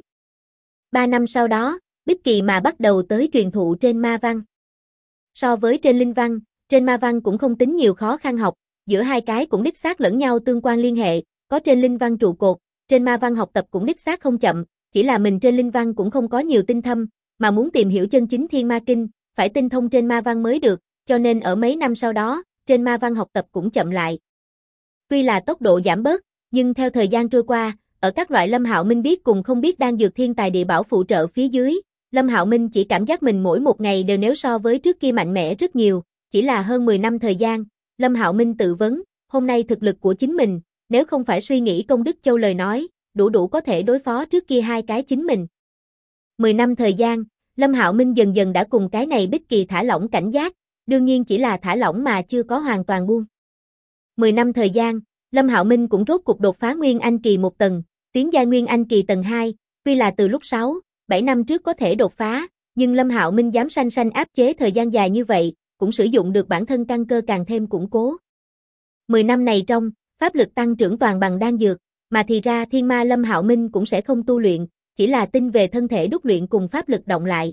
3 năm sau đó, Bích Kỳ mà bắt đầu tới truyền thụ trên ma văn. So với trên linh văn, trên ma văn cũng không tính nhiều khó khăn học, giữa hai cái cũng đích xác lẫn nhau tương quan liên hệ, có trên linh văn trụ cột, trên ma văn học tập cũng đích xác không chậm, chỉ là mình trên linh văn cũng không có nhiều tinh thâm, mà muốn tìm hiểu chân chính thiên ma kinh, phải tinh thông trên ma văn mới được, cho nên ở mấy năm sau đó, trên ma văn học tập cũng chậm lại. Tuy là tốc độ giảm bớt, nhưng theo thời gian trôi qua, ở các loại Lâm Hạo Minh biết cùng không biết đang dược thiên tài địa bảo phụ trợ phía dưới, Lâm Hạo Minh chỉ cảm giác mình mỗi một ngày đều nếu so với trước kia mạnh mẽ rất nhiều, chỉ là hơn 10 năm thời gian, Lâm Hạo Minh tự vấn, hôm nay thực lực của chính mình, nếu không phải suy nghĩ công đức châu lời nói, đủ có thể đối phó trước kia hai cái chính mình. 10 năm thời gian, Lâm Hạo Minh dần dần đã cùng cái này Bích Kỳ thả lỏng cảnh giác, đương nhiên chỉ là thả lỏng mà chưa có hoàn toàn buông. 10 năm thời gian, Lâm Hạo Minh cũng rốt cục đột phá Nguyên Anh kỳ 1 tầng, tiến giai Nguyên Anh kỳ tầng 2, tuy là từ lúc 6, 7 năm trước có thể đột phá, nhưng Lâm Hạo Minh dám sanh áp chế thời gian dài như vậy, cũng sử dụng được bản thân căn cơ càng thêm củng cố. 10 năm này trong, pháp lực tăng trưởng toàn bằng đan dược, mà thì ra thiên ma Lâm Hạo Minh cũng sẽ không tu luyện, chỉ là tinh về thân thể đúc luyện cùng pháp lực động lại.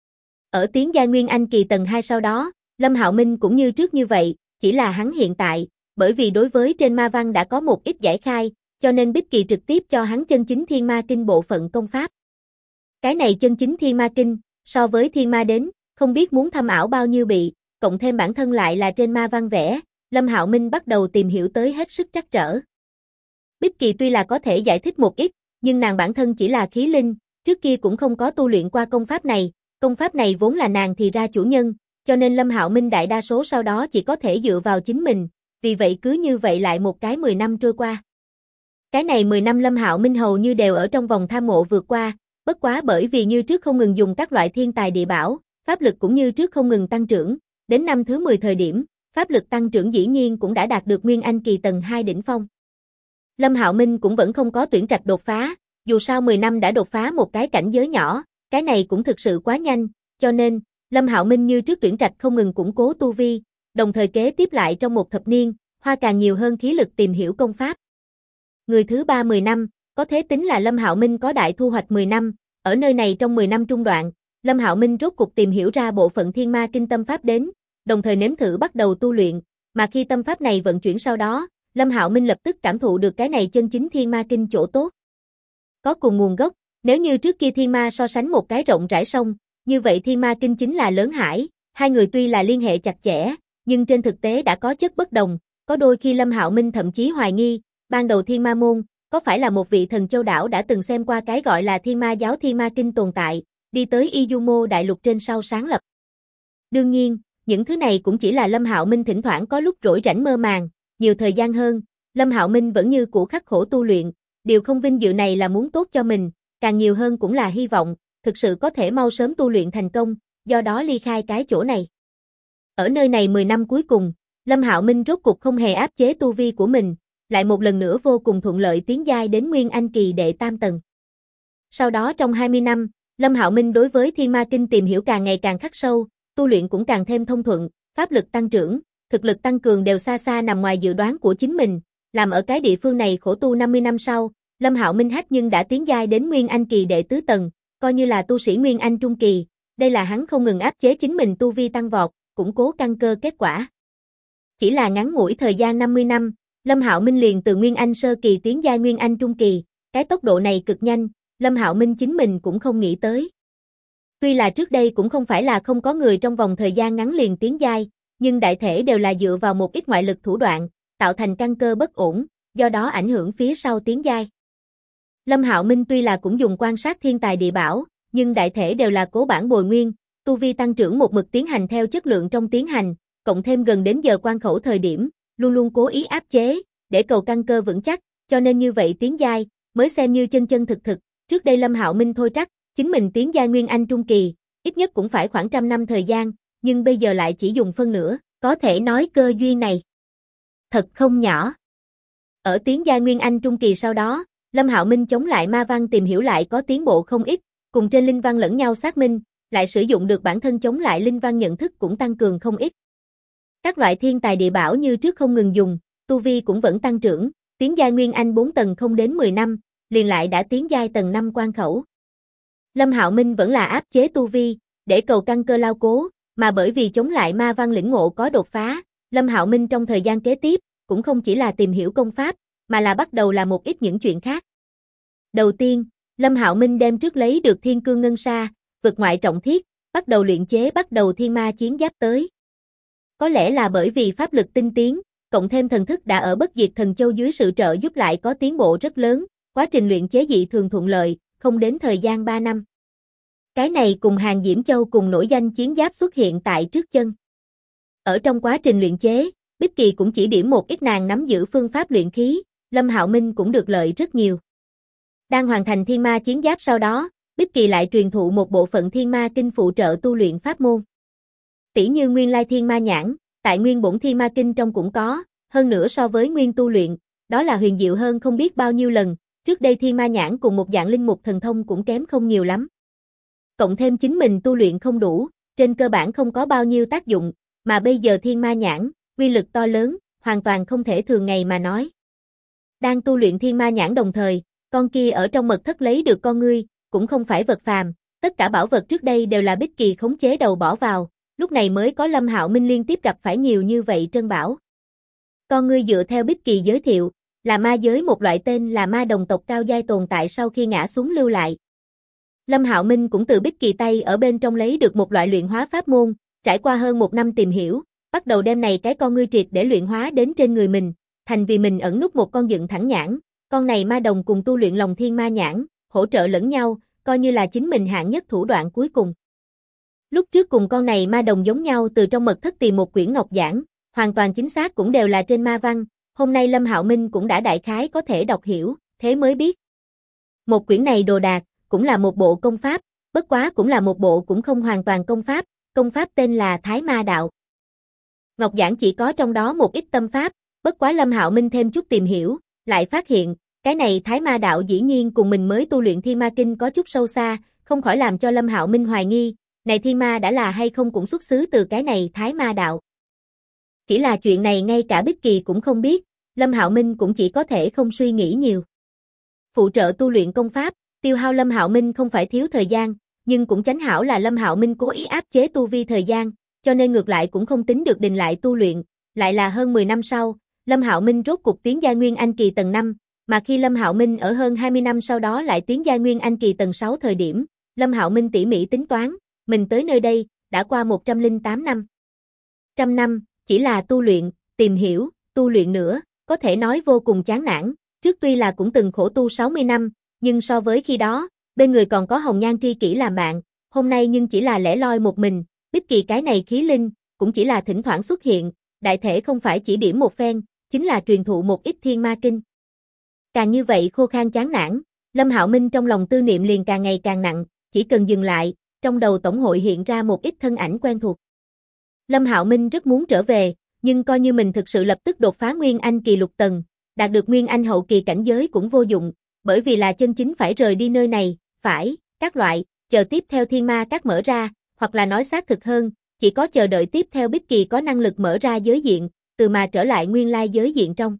Ở tiến giai Nguyên Anh kỳ tầng 2 sau đó, Lâm Hạo Minh cũng như trước như vậy, chỉ là hắn hiện tại, bởi vì đối với trên ma văn đã có một ít giải khai, cho nên Bích Kỳ trực tiếp cho hắn chân chính thiên ma kinh bộ phận công pháp. Cái này chân chính thiên ma kinh, so với thiên ma đến, không biết muốn thâm ảo bao nhiêu bị, cộng thêm bản thân lại là trên ma văn vẽ, Lâm Hạo Minh bắt đầu tìm hiểu tới hết sức trắc trở. Bích Kỳ tuy là có thể giải thích một ít, nhưng nàng bản thân chỉ là khí linh, trước kia cũng không có tu luyện qua công pháp này vốn là nàng thì ra chủ nhân, cho nên Lâm Hạo Minh đại đa số sau đó chỉ có thể dựa vào chính mình, vì vậy cứ như vậy lại một cái 10 năm trôi qua. Cái này 10 năm Lâm Hạo Minh hầu như đều ở trong vòng tham ngộ vượt qua, bất quá bởi vì như trước không ngừng dùng các loại thiên tài địa bảo, pháp lực cũng như trước không ngừng tăng trưởng, đến năm thứ 10 thời điểm, pháp lực tăng trưởng dĩ nhiên cũng đã đạt được Nguyên Anh kỳ tầng 2 đỉnh phong. Lâm Hạo Minh cũng vẫn không có tuyển trạch đột phá, dù sao 10 năm đã đột phá một cái cảnh giới nhỏ, cái này cũng thực sự quá nhanh, cho nên, Lâm Hạo Minh như trước tuyển trạch không ngừng củng cố tu vi, đồng thời kế tiếp lại trong một thập niên, hoa càng nhiều hơn khí lực tìm hiểu công pháp. Người thứ 30 năm, có thể tính là Lâm Hạo Minh có đại thu hoạch 10 năm, ở nơi này trong 10 năm trung đoạn, Lâm Hạo Minh rốt cục tìm hiểu ra bộ phận thiên ma kinh tâm pháp đến, đồng thời nếm thử bắt đầu tu luyện, mà khi tâm pháp này vận chuyển sau đó, Lâm Hạo Minh lập tức cảm thụ được cái này chân chính thiên ma kinh chỗ tốt. Có cùng nguồn gốc, nếu như trước kia thiên ma so sánh một cái rộng rãi sông, như vậy thiên ma kinh chính là lớn hải, hai người tuy là liên hệ chặt chẽ, nhưng trên thực tế đã có chất bất đồng, có đôi khi Lâm Hạo Minh thậm chí hoài nghi, ban đầu thiên ma môn, có phải là một vị thần châu đảo đã từng xem qua cái gọi là thiên ma giáo thiên ma kinh tồn tại, đi tới Izumo đại lục trên sau sáng lập. Đương nhiên, những thứ này cũng chỉ là Lâm Hạo Minh thỉnh thoảng có lúc rỗi rảnh mơ màng, nhiều thời gian hơn, Lâm Hạo Minh vẫn như cũ khắc khổ tu luyện, điều không vinh dự này là muốn tốt cho mình, càng nhiều hơn cũng là hy vọng, thực sự có thể mau sớm tu luyện thành công, do đó ly khai cái chỗ này. Ở nơi này 10 năm cuối cùng, Lâm Hạo Minh rốt cục không hề áp chế tu vi của mình, lại một lần nữa vô cùng thuận lợi tiến giai đến Nguyên Anh kỳ đệ tam tầng. Sau đó trong 20 năm, Lâm Hạo Minh đối với Thiên Ma Kinh tìm hiểu càng ngày càng khắc sâu, tu luyện cũng càng thêm thông thuận, pháp lực tăng trưởng, thực lực tăng cường đều xa xa nằm ngoài dự đoán của chính mình, làm ở cái địa phương này khổ tu 50 năm sau, Lâm Hạo Minh hách nhưng đã tiến giai đến Nguyên Anh kỳ đệ tứ tầng, coi như là tu sĩ Nguyên Anh trung kỳ, đây là hắn không ngừng áp chế chính mình tu vi tăng vọt, củng cố căn cơ kết quả. Chỉ là ngắn ngủi thời gian 50 năm, Lâm Hạo Minh liền từ Nguyên Anh sơ kỳ tiến giai Nguyên Anh trung kỳ, cái tốc độ này cực nhanh, Lâm Hạo Minh chính mình cũng không nghĩ tới. Tuy là trước đây cũng không phải là không có người trong vòng thời gian ngắn liền tiến giai, nhưng đại thể đều là dựa vào một ít ngoại lực thủ đoạn, tạo thành căn cơ bất ổn, do đó ảnh hưởng phía sau tiến giai. Lâm Hạo Minh tuy là cũng dùng quan sát thiên tài địa bảo, nhưng đại thể đều là cố bản bồi nguyên, tu vi tăng trưởng một mực tiến hành theo chất lượng trong tiến hành, cộng thêm gần đến giờ quan khẩu thời điểm, luôn luôn cố ý áp chế, để cầu căn cơ vững chắc, cho nên như vậy tiến giai, mới xem như chân chân thực thực. Trước đây Lâm Hạo Minh thôi trắc, chính mình tiến giai Nguyên Anh trung kỳ, ít nhất cũng phải khoảng 100 năm thời gian, nhưng bây giờ lại chỉ dùng phân nửa, có thể nói cơ duyên này thật không nhỏ. Ở tiến giai Nguyên Anh trung kỳ sau đó, Lâm Hạo Minh chống lại ma văn tìm hiểu lại có tiến bộ không ít, cùng trên linh văn lẫn nhau xác minh, lại sử dụng được bản thân chống lại linh văn nhận thức cũng tăng cường không ít. Các loại thiên tài địa bảo như trước không ngừng dùng, tu vi cũng vẫn tăng trưởng, tiến giai Nguyên Anh 4 tầng không đến 10 năm, liền lại đã tiến giai tầng 5 quan khẩu. Lâm Hạo Minh vẫn là áp chế tu vi, để cầu căn cơ lao cố, mà bởi vì chống lại ma văn lĩnh ngộ có đột phá, Lâm Hạo Minh trong thời gian kế tiếp, cũng không chỉ là tìm hiểu công pháp, mà là bắt đầu làm một ít những chuyện khác. Đầu tiên, Lâm Hạo Minh đem trước lấy được Thiên Cương Ngân Sa, vực ngoại trọng thiết, bắt đầu luyện chế bắt đầu thiên ma chiến giáp tới. Có lẽ là bởi vì pháp lực tinh tiến, cộng thêm thần thức đã ở Bất Diệt Thần Châu dưới sự trợ giúp lại có tiến bộ rất lớn, quá trình luyện chế dị thường thuận lợi, không đến thời gian 3 năm. Cái này cùng Hàng Diễm Châu cùng nổi danh chiến giáp xuất hiện tại trước chân. Ở trong quá trình luyện chế, Bích Kỳ cũng chỉ điểm một ít nàng nắm giữ phương pháp luyện khí, Lâm Hạo Minh cũng được lợi rất nhiều. Đang hoàn thành thiên ma chiến giáp sau đó, Bích Kỳ lại truyền thụ một bộ phận thiên ma kinh phụ trợ tu luyện pháp môn. Tỷ như nguyên lai thiên ma nhãn, tại nguyên bổn thiên ma kinh trong cũng có, hơn nữa so với nguyên tu luyện, đó là huyền diệu hơn không biết bao nhiêu lần, trước đây thiên ma nhãn cùng một dạng linh mục thần thông cũng kém không nhiều lắm. Cộng thêm chính mình tu luyện không đủ, trên cơ bản không có bao nhiêu tác dụng, mà bây giờ thiên ma nhãn, uy lực to lớn, hoàn toàn không thể thường ngày mà nói. Đang tu luyện thiên ma nhãn đồng thời, con kia ở trong mật thất lấy được con ngươi, cũng không phải vật phàm, tất cả bảo vật trước đây đều là Bích Kỳ khống chế đầu bỏ vào, lúc này mới có Lâm Hạo Minh liên tiếp gặp phải nhiều như vậy trân bảo. Con ngươi dựa theo Bích Kỳ giới thiệu, là ma giới một loại tên là ma đồng tộc cao giai tồn tại sau khi ngã xuống lưu lại. Lâm Hạo Minh cũng từ Bích Kỳ tay ở bên trong lấy được một loại luyện hóa pháp môn, trải qua hơn 1 năm tìm hiểu, bắt đầu đem này cái con ngươi triệt để luyện hóa đến trên người mình, thành vì mình ẩn nút một con dựng thẳng nhãn, con này ma đồng cùng tu luyện lòng thiên ma nhãn, hỗ trợ lẫn nhau, coi như là chính mình hạng nhất thủ đoạn cuối cùng. Lúc trước cùng con này ma đồng giống nhau từ trong mật thất tìm một quyển ngọc giảng, hoàn toàn chính xác cũng đều là trên ma văn, hôm nay Lâm Hạo Minh cũng đã đại khái có thể đọc hiểu, thế mới biết. Một quyển này đồ đạc, cũng là một bộ công pháp, bất quá cũng là một bộ cũng không hoàn toàn công pháp tên là Thái Ma Đạo. Ngọc giảng chỉ có trong đó một ít tâm pháp, bất quá Lâm Hạo Minh thêm chút tìm hiểu, lại phát hiện, cái này Thái Ma Đạo dĩ nhiên cùng mình mới tu luyện Thiên Ma Kinh có chút sâu xa, không khỏi làm cho Lâm Hạo Minh hoài nghi, này Thiên Ma đã là hay không cũng xuất xứ từ cái này Thái Ma Đạo. Chỉ là chuyện này ngay cả Bích Kỳ cũng không biết, Lâm Hạo Minh cũng chỉ có thể không suy nghĩ nhiều. Phụ trợ tu luyện công pháp, tiêu hao Lâm Hạo Minh không phải thiếu thời gian, nhưng cũng chánh hảo là Lâm Hạo Minh cố ý áp chế tu vi thời gian, cho nên ngược lại cũng không tính được đình lại tu luyện, lại là hơn 10 năm sau, Lâm Hạo Minh rốt cục tiến giai Nguyên Anh kỳ tầng 5, mà khi Lâm Hạo Minh ở hơn 20 năm sau đó lại tiến giai Nguyên Anh kỳ tầng 6 thời điểm, Lâm Hạo Minh tỉ mỉ tính toán, mình tới nơi đây, đã qua 108 năm. 100 năm, chỉ là tu luyện, tìm hiểu, tu luyện nữa, có thể nói vô cùng chán nản, trước tuy là cũng từng khổ tu 60 năm, nhưng so với khi đó, bên người còn có Hồng Nhan tri kỷ làm bạn, hôm nay nhưng chỉ là lẻ loi một mình, Bích Kỳ cái này khí linh, cũng chỉ là thỉnh thoảng xuất hiện, đại thể không phải chỉ điểm một phen, chính là truyền thụ một ít thiên ma kinh. Càng như vậy khô khan chán nản, Lâm Hạo Minh trong lòng tư niệm liền càng ngày càng nặng, chỉ cần dừng lại, trong đầu tổng hội hiện ra một ít thân ảnh quen thuộc. Lâm Hạo Minh rất muốn trở về, Nhưng coi như mình thực sự lập tức đột phá Nguyên Anh kỳ lục tầng, đạt được Nguyên Anh hậu kỳ cảnh giới cũng vô dụng, bởi vì là chân chính phải rời đi nơi này, phải, các loại, chờ tiếp theo thiên ma các mở ra, hoặc là nói xác thực hơn, chỉ có chờ đợi tiếp theo Bích Kỳ có năng lực mở ra giới diện, từ mà trở lại nguyên lai giới diện trong.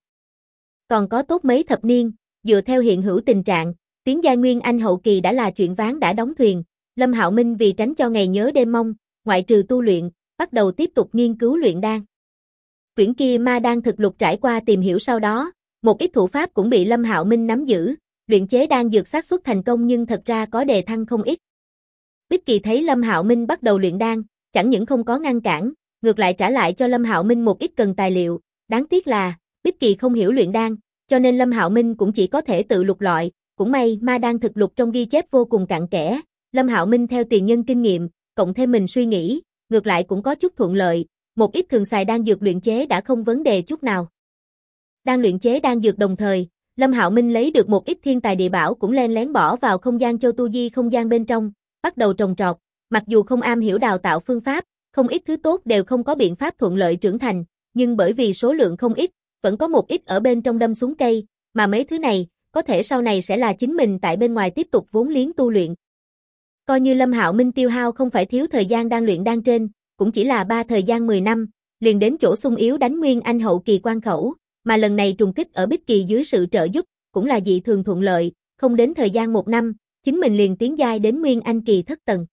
Còn có tốt mấy thập niên, dựa theo hiện hữu tình trạng, tiến giai Nguyên Anh hậu kỳ đã là chuyện ván đã đóng thuyền, Lâm Hạo Minh vì tránh cho ngày nhớ đêm mong, ngoại trừ tu luyện, bắt đầu tiếp tục nghiên cứu luyện đan. Quyển kia ma đan thực lục trải qua tìm hiểu sau đó, một ít thủ pháp cũng bị Lâm Hạo Minh nắm giữ, luyện chế đan dược xác suất thành công nhưng thật ra có đề thăng không ít. Bích Kỳ thấy Lâm Hạo Minh bắt đầu luyện đan, chẳng những không có ngăn cản, ngược lại trả lại cho Lâm Hạo Minh một ít cần tài liệu, đáng tiếc là Bích Kỳ không hiểu luyện đan, cho nên Lâm Hạo Minh cũng chỉ có thể tự lục lọi, cũng may ma đan thực lục trong ghi chép vô cùng cặn kẽ, Lâm Hạo Minh theo tiền nhân kinh nghiệm, cộng thêm mình suy nghĩ, ngược lại cũng có chút thuận lợi, một ít thường xài đan dược luyện chế đã không vấn đề chút nào. Đang luyện chế đan dược đồng thời, Lâm Hạo Minh lấy được một ít thiên tài địa bảo cũng len lén bỏ vào không gian châu tu di không gian bên trong, bắt đầu trồng trọt, mặc dù không am hiểu đào tạo phương pháp, không ít thứ tốt đều không có biện pháp thuận lợi trưởng thành, nhưng bởi vì số lượng không ít, vẫn có một ít ở bên trong đâm xuống cây, mà mấy thứ này, có thể sau này sẽ là chính mình tại bên ngoài tiếp tục vốn liếng tu luyện. Coi như Lâm Hạo Minh tiêu hao không phải thiếu thời gian đang luyện đan trên, cũng chỉ là thời gian 10 năm, liền đến chỗ xung yếu đánh Nguyên Anh hậu kỳ quan khẩu, mà lần này trùng kích ở Bích Kỳ dưới sự trợ giúp, cũng là dị thường thuận lợi, không đến thời gian 1 năm, chính mình liền tiến giai đến Nguyên Anh kỳ thất tầng.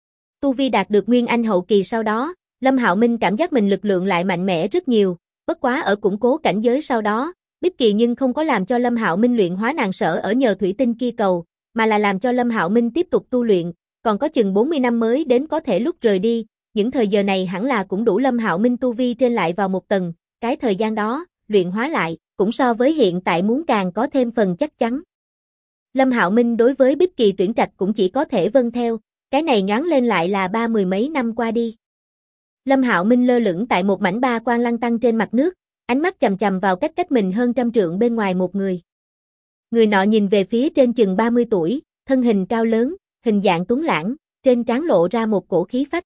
Tu vi đạt được Nguyên Anh hậu kỳ sau đó, Lâm Hạo Minh cảm giác mình lực lượng lại mạnh mẽ rất nhiều, bất quá ở củng cố cảnh giới sau đó, Bích Kỳ nhưng không có làm cho Lâm Hạo Minh luyện hóa nàng sở ở nhờ thủy tinh kia cầu, mà là làm cho Lâm Hạo Minh tiếp tục tu luyện, còn có chừng 40 năm mới đến có thể lúc rời đi, những thời giờ này hẳn là cũng đủ Lâm Hạo Minh tu vi trên lại vào một tầng, cái thời gian đó, luyện hóa lại, cũng so với hiện tại muốn càng có thêm phần chắc chắn. Lâm Hạo Minh đối với Bích Kỳ tuyển trạch cũng chỉ có thể vâng theo, cái này nhoáng lên lại là 30 mấy năm qua đi. Lâm Hạo Minh lơ lửng tại một mảnh ba quang lăng tăng trên mặt nước, ánh mắt chằm chằm vào cách mình hơn trăm trượng bên ngoài một người. Người nọ nhìn về phía trên chừng 30 tuổi, thân hình cao lớn, hình dạng tuấn lãng, trên trán lộ ra một cổ khí phách.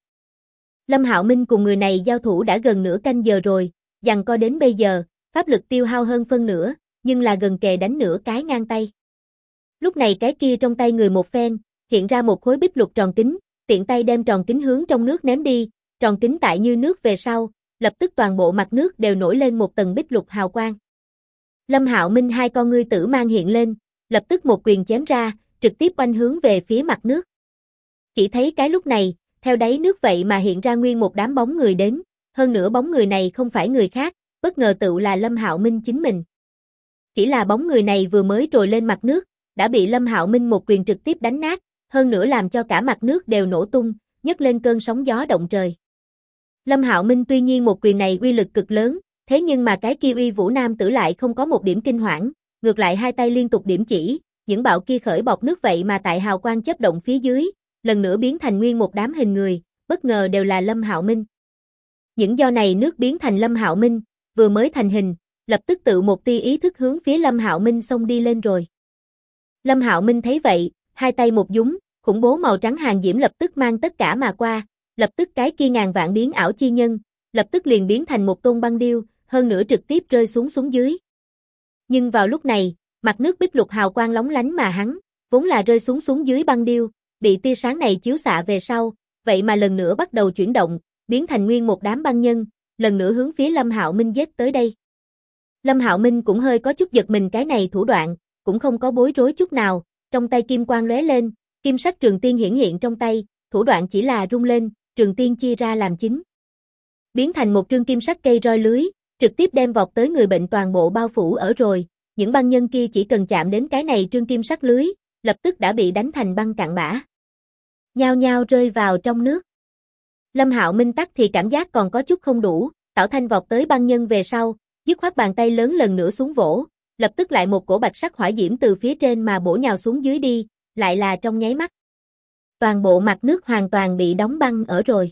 Lâm Hạo Minh cùng người này giao thủ đã gần nửa canh giờ rồi, giằng co đến bây giờ, pháp lực tiêu hao hơn phân nửa, nhưng là gần kề đánh nửa cái ngang tay. Lúc này cái kia trong tay người một phen, hiện ra một khối bích lục tròn kính, tiện tay đem tròn kính hướng trong nước ném đi, tròn kính tại như nước về sau, lập tức toàn bộ mặt nước đều nổi lên một tầng bích lục hào quang. Lâm Hạo Minh hai con ngươi tử mang hiện lên, lập tức một quyền chém ra, trực tiếp oanh hướng về phía mặt nước. Chỉ thấy cái lúc này, theo đáy nước vậy mà hiện ra nguyên một đám bóng người đến, hơn nữa bóng người này không phải người khác, bất ngờ tựu là Lâm Hạo Minh chính mình. Chỉ là bóng người này vừa mới trồi lên mặt nước, đã bị Lâm Hạo Minh một quyền trực tiếp đánh nát, hơn nữa làm cho cả mặt nước đều nổ tung, nhấc lên cơn sóng gió động trời. Lâm Hạo Minh tuy nhiên một quyền này uy lực cực lớn, thế nhưng mà cái kia uy vũ nam tử lại không có một điểm kinh hoảng, ngược lại hai tay liên tục điểm chỉ, những bạo kia khởi bọt nước vậy mà tại hào quang chớp động phía dưới, lần nữa biến thành nguyên một đám hình người, bất ngờ đều là Lâm Hạo Minh. Những do này nước biến thành Lâm Hạo Minh, vừa mới thành hình, lập tức tự một tia ý thức hướng phía Lâm Hạo Minh xông đi lên rồi. Lâm Hạo Minh thấy vậy, hai tay một dúng, khủng bố màu trắng hàng diễm lập tức mang tất cả mà qua, lập tức cái kia ngàn vạn biến ảo chi nhân, lập tức liền biến thành một tôn băng điêu, hơn nữa trực tiếp rơi xuống dưới. Nhưng vào lúc này, mặt nước bích lục hào quang lóng lánh mà hắn, vốn là rơi xuống dưới băng điêu, bị tia sáng này chiếu xạ về sau, vậy mà lần nữa bắt đầu chuyển động, biến thành nguyên một đám băng nhân, lần nữa hướng phía Lâm Hạo Minh giết tới đây. Lâm Hạo Minh cũng hơi có chút giật mình cái này thủ đoạn, cũng không có bối rối chút nào, trong tay kim quang lóe lên, kim sắc trường tiên hiển hiện trong tay, thủ đoạn chỉ là rung lên, trường tiên chia ra làm 9. Biến thành một trương kim sắc cây roi lưới, trực tiếp đem vọt tới người bệnh toàn bộ bao phủ ở rồi, những băng nhân kia chỉ cần chạm đến cái này trương kim sắc lưới, lập tức đã bị đánh thành băng cặn bã. Nhao nhao rơi vào trong nước. Lâm Hạo Minh tắc thì cảm giác còn có chút không đủ, Tảo Thanh vọt tới băng nhân về sau, dứt khoát bàn tay lớn lần nữa xuống vỗ, lập tức lại một cổ bạch sắc hỏa diễm từ phía trên mà bổ nhào xuống dưới đi, lại là trong nháy mắt. Toàn bộ mặt nước hoàn toàn bị đóng băng ở rồi.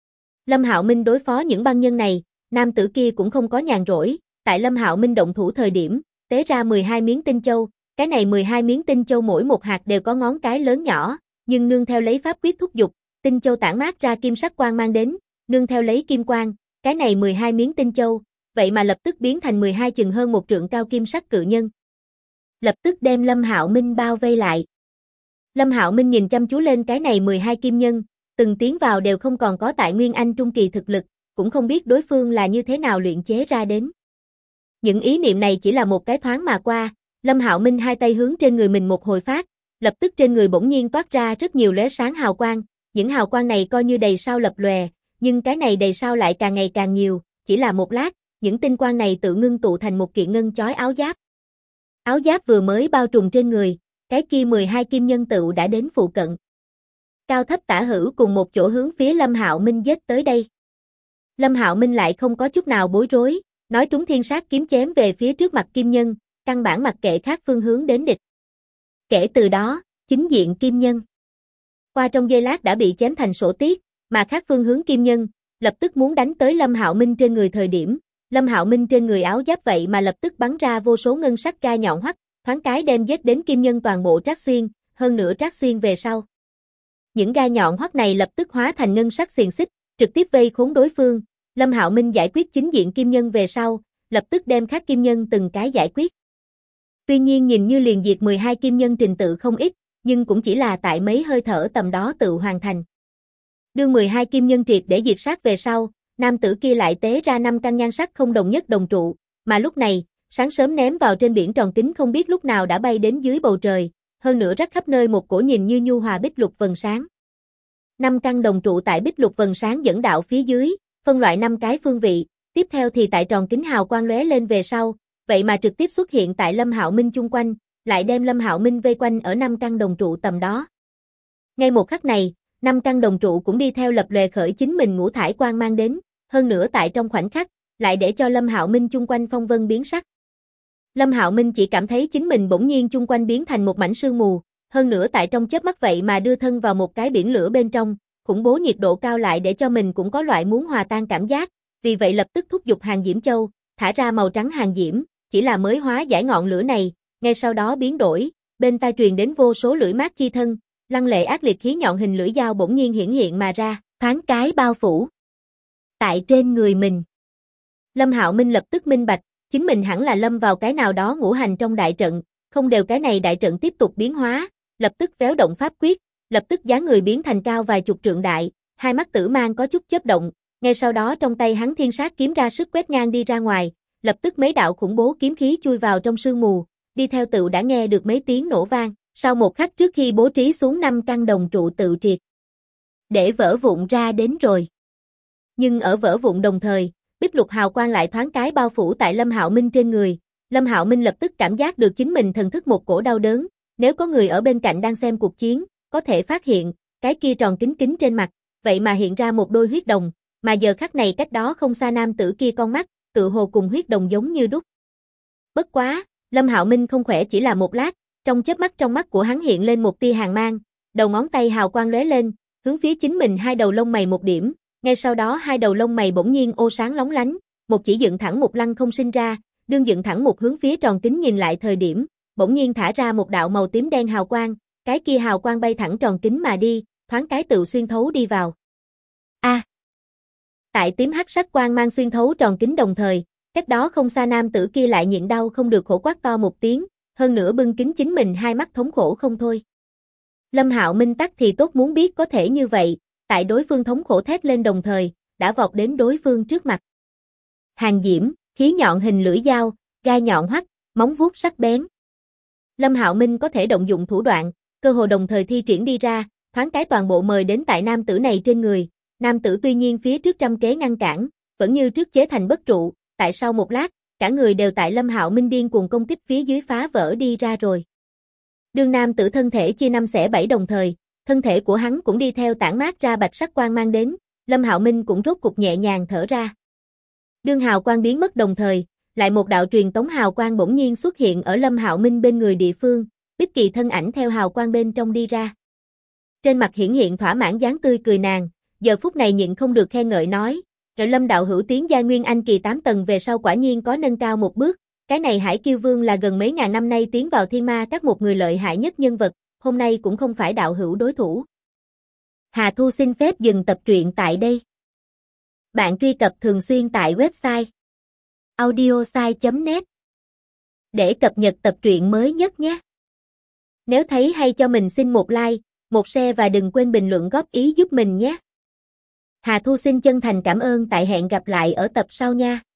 Lâm Hạo Minh đối phó những băng nhân này, nam tử kia cũng không có nhàn rỗi, tại Lâm Hạo Minh động thủ thời điểm, tế ra 12 miếng tinh châu, cái này 12 miếng tinh châu mỗi một hạt đều có ngón cái lớn nhỏ, nhưng nương theo lấy pháp quyết thúc dục, tinh châu tản mát ra kim sắc quang mang đến, nương theo lấy kim quang, cái này 12 miếng tinh châu, vậy mà lập tức biến thành 12 chừng hơn một trượng cao kim sắc cự nhân. Lập tức đem Lâm Hạo Minh bao vây lại. Lâm Hạo Minh nhìn chăm chú lên cái này 12 kim nhân, từng tiến vào đều không còn có tại Nguyên Anh Trung Kỳ thực lực, cũng không biết đối phương là như thế nào luyện chế ra đến. Những ý niệm này chỉ là một cái thoáng mà qua, Lâm Hạo Minh hai tay hướng trên người mình một hồi phát, lập tức trên người bỗng nhiên toát ra rất nhiều lóe sáng hào quang, những hào quang này coi như đầy sao lập lòe, nhưng cái này đầy sao lại càng ngày càng nhiều, chỉ là một lát, những tinh quang này tự ngưng tụ thành một kiện ngân chói áo giáp. Áo giáp vừa mới bao trùm trên người, cái kia 12 kim nhân tựu đã đến phụ cận. Cao thấp tả hữu cùng một chỗ hướng phía Lâm Hạo Minh giết tới đây. Lâm Hạo Minh lại không có chút nào bối rối, nói trúng thiên sát kiếm chém về phía trước mặt kim nhân, căn bản mặc kệ khác phương hướng đến địch. Kể từ đó, chính diện kim nhân qua trong giây lát đã bị chém thành sổ tiết, mà khác phương hướng kim nhân lập tức muốn đánh tới Lâm Hạo Minh trên người thời điểm, Lâm Hạo Minh trên người áo giáp vậy mà lập tức bắn ra vô số ngân sắc gai nhọn hoắt, thoáng cái đem giết đến kim nhân toàn bộ trát xuyên, hơn nữa trát xuyên về sau. Những gai nhọn hoắt này lập tức hóa thành ngân sắc xiềng xích, trực tiếp vây khốn đối phương. Lâm Hạo Minh giải quyết chính diện kim nhân về sau, lập tức đem khác kim nhân từng cái giải quyết. Tuy nhiên nhìn như liền diệt 12 kim nhân trình tự không ít, nhưng cũng chỉ là tại mấy hơi thở tầm đó tự hoàn thành. Đương 12 kim nhân triệt để diệt sát về sau, nam tử kia lại tế ra 5 căn nhan sắc không đồng nhất đồng trụ, mà lúc này, sáng sớm ném vào trên biển tròn kính không biết lúc nào đã bay đến dưới bầu trời, hơn nữa rắc khắp nơi một cổ nhìn như nhu hòa bích lục vầng sáng. 5 căn đồng trụ tại bích lục vầng sáng dẫn đạo phía dưới, phân loại 5 cái phương vị, tiếp theo thì tại tròn kính hào quang lóe lên về sau, vậy mà trực tiếp xuất hiện tại Lâm Hạo Minh chung quanh, lại đem Lâm Hạo Minh vây quanh ở 5 căn đồng trụ tầm đó. Ngay một khắc này, 5 căn đồng trụ cũng đi theo lập lòe khởi chính mình ngũ thải quang mang đến, hơn nữa tại trong khoảnh khắc, lại để cho Lâm Hạo Minh chung quanh phong vân biến sắc. Lâm Hạo Minh chỉ cảm thấy chính mình bỗng nhiên chung quanh biến thành một mảnh sương mù, hơn nữa tại trong chớp mắt vậy mà đưa thân vào một cái biển lửa bên trong, khủng bố nhiệt độ cao lại để cho mình cũng có loại muốn hòa tan cảm giác, vì vậy lập tức thúc giục Hàng Diễm Châu, thả ra màu trắng hàng diễm, chỉ là mới hóa giải ngọn lửa này, ngay sau đó biến đổi, bên tai truyền đến vô số lưỡi mát chi thân, lăng lệ ác liệt khí nhọn hình lưỡi dao bỗng nhiên hiển hiện mà ra, thoáng cái bao phủ tại trên người mình. Lâm Hạo Minh lập tức minh bạch, chính mình hẳn là lâm vào cái nào đó ngũ hành trong đại trận, không đều cái này đại trận tiếp tục biến hóa, lập tức véo động pháp quyết, lập tức dáng người biến thành cao vài chục trượng đại, hai mắt tử mang có chút chớp động, ngay sau đó trong tay hắn thiên sát kiếm ra sức quét ngang đi ra ngoài, lập tức mấy đạo khủng bố kiếm khí chui vào trong sương mù, đi theo tựu đã nghe được mấy tiếng nổ vang, sau một khắc trước khi bố trí xuống 5 căn đồng trụ tự triệt để vỡ vụn ra đến rồi. Nhưng ở vỡ vụn đồng thời, bích lục hào quang lại thoáng cái bao phủ tại Lâm Hạo Minh trên người, Lâm Hạo Minh lập tức cảm giác được chính mình thần thức một cổ đau đớn, nếu có người ở bên cạnh đang xem cuộc chiến, có thể phát hiện, cái kia tròn kính kính trên mặt, vậy mà hiện ra một đôi huyết đồng, mà giờ khắc này cách đó không xa nam tử kia con mắt, tự hồ cùng huyết đồng giống như đúc. Bất quá, Lâm Hạo Minh không khỏe chỉ là một lát, trong chớp mắt trong mắt của hắn hiện lên một tia hàn mang, đầu ngón tay hào quang lóe lên, hướng phía chính mình hai đầu lông mày một điểm, ngay sau đó hai đầu lông mày bỗng nhiên ô sáng lóng lánh, một chỉ dựng thẳng một lăng không sinh ra, đương dựng thẳng một hướng phía tròn kính nhìn lại thời điểm, bỗng nhiên thả ra một đạo màu tím đen hào quang, cái kia hào quang bay thẳng tròn kính mà đi, thoáng cái tự xuyên thấu đi vào. Tại tím hắc sắc quang mang xuyên thấu tròn kính đồng thời, cách đó không xa nam tử kia lại nhịn đau không được khổ quát to một tiếng, hơn nữa bưng kính chính mình hai mắt thống khổ không thôi. Lâm Hạo Minh tắc thì tốt muốn biết có thể như vậy, tại đối phương thống khổ thét lên đồng thời, đã vọt đến đối phương trước mặt. Hàng diễm, khí nhọn hình lưỡi dao, gai nhọn hoắt, móng vuốt sắc bén. Lâm Hạo Minh có thể động dụng thủ đoạn, cơ hồ đồng thời thi triển đi ra, thoáng cái toàn bộ mời đến tại nam tử này trên người. Nam tử tuy nhiên phía trước trăm kế ngăn cản, vẫn như trước chế thành bất trụ, tại sau một lát, cả người đều tại Lâm Hạo Minh điên cuồng công kích phía dưới phá vỡ đi ra rồi. Đương nam tử thân thể chia 5 xẻ 7 đồng thời, thân thể của hắn cũng đi theo tản mát ra bạch sắc quang mang đến, Lâm Hạo Minh cũng rốt cục nhẹ nhàng thở ra. Đương hào quang biến mất đồng thời, lại một đạo truyền tống hào quang bỗng nhiên xuất hiện ở Lâm Hạo Minh bên người địa phương, Bích Kỳ thân ảnh theo hào quang bên trong đi ra. Trên mặt hiển hiện thỏa mãn dáng tươi cười nàng, giờ phút này nhịn không được khen ngợi nói, Lâm đạo hữu tiến giai Nguyên Anh kỳ 8 tầng về sau quả nhiên có nâng cao một bước, cái này Hải Kiêu Vương là gần mấy ngàn năm nay tiến vào Thiên Ma các một người lợi hại nhất nhân vật, hôm nay cũng không phải đạo hữu đối thủ. Hà Thu xin phép dừng tập truyện tại đây. bạn truy cập thường xuyên tại website audiosai.net để cập nhật tập truyện mới nhất nhé. Nếu thấy hay cho mình xin một like, một share và đừng quên bình luận góp ý giúp mình nhé. Hà Thu xin chân thành cảm ơn, tại hẹn gặp lại ở tập sau nha.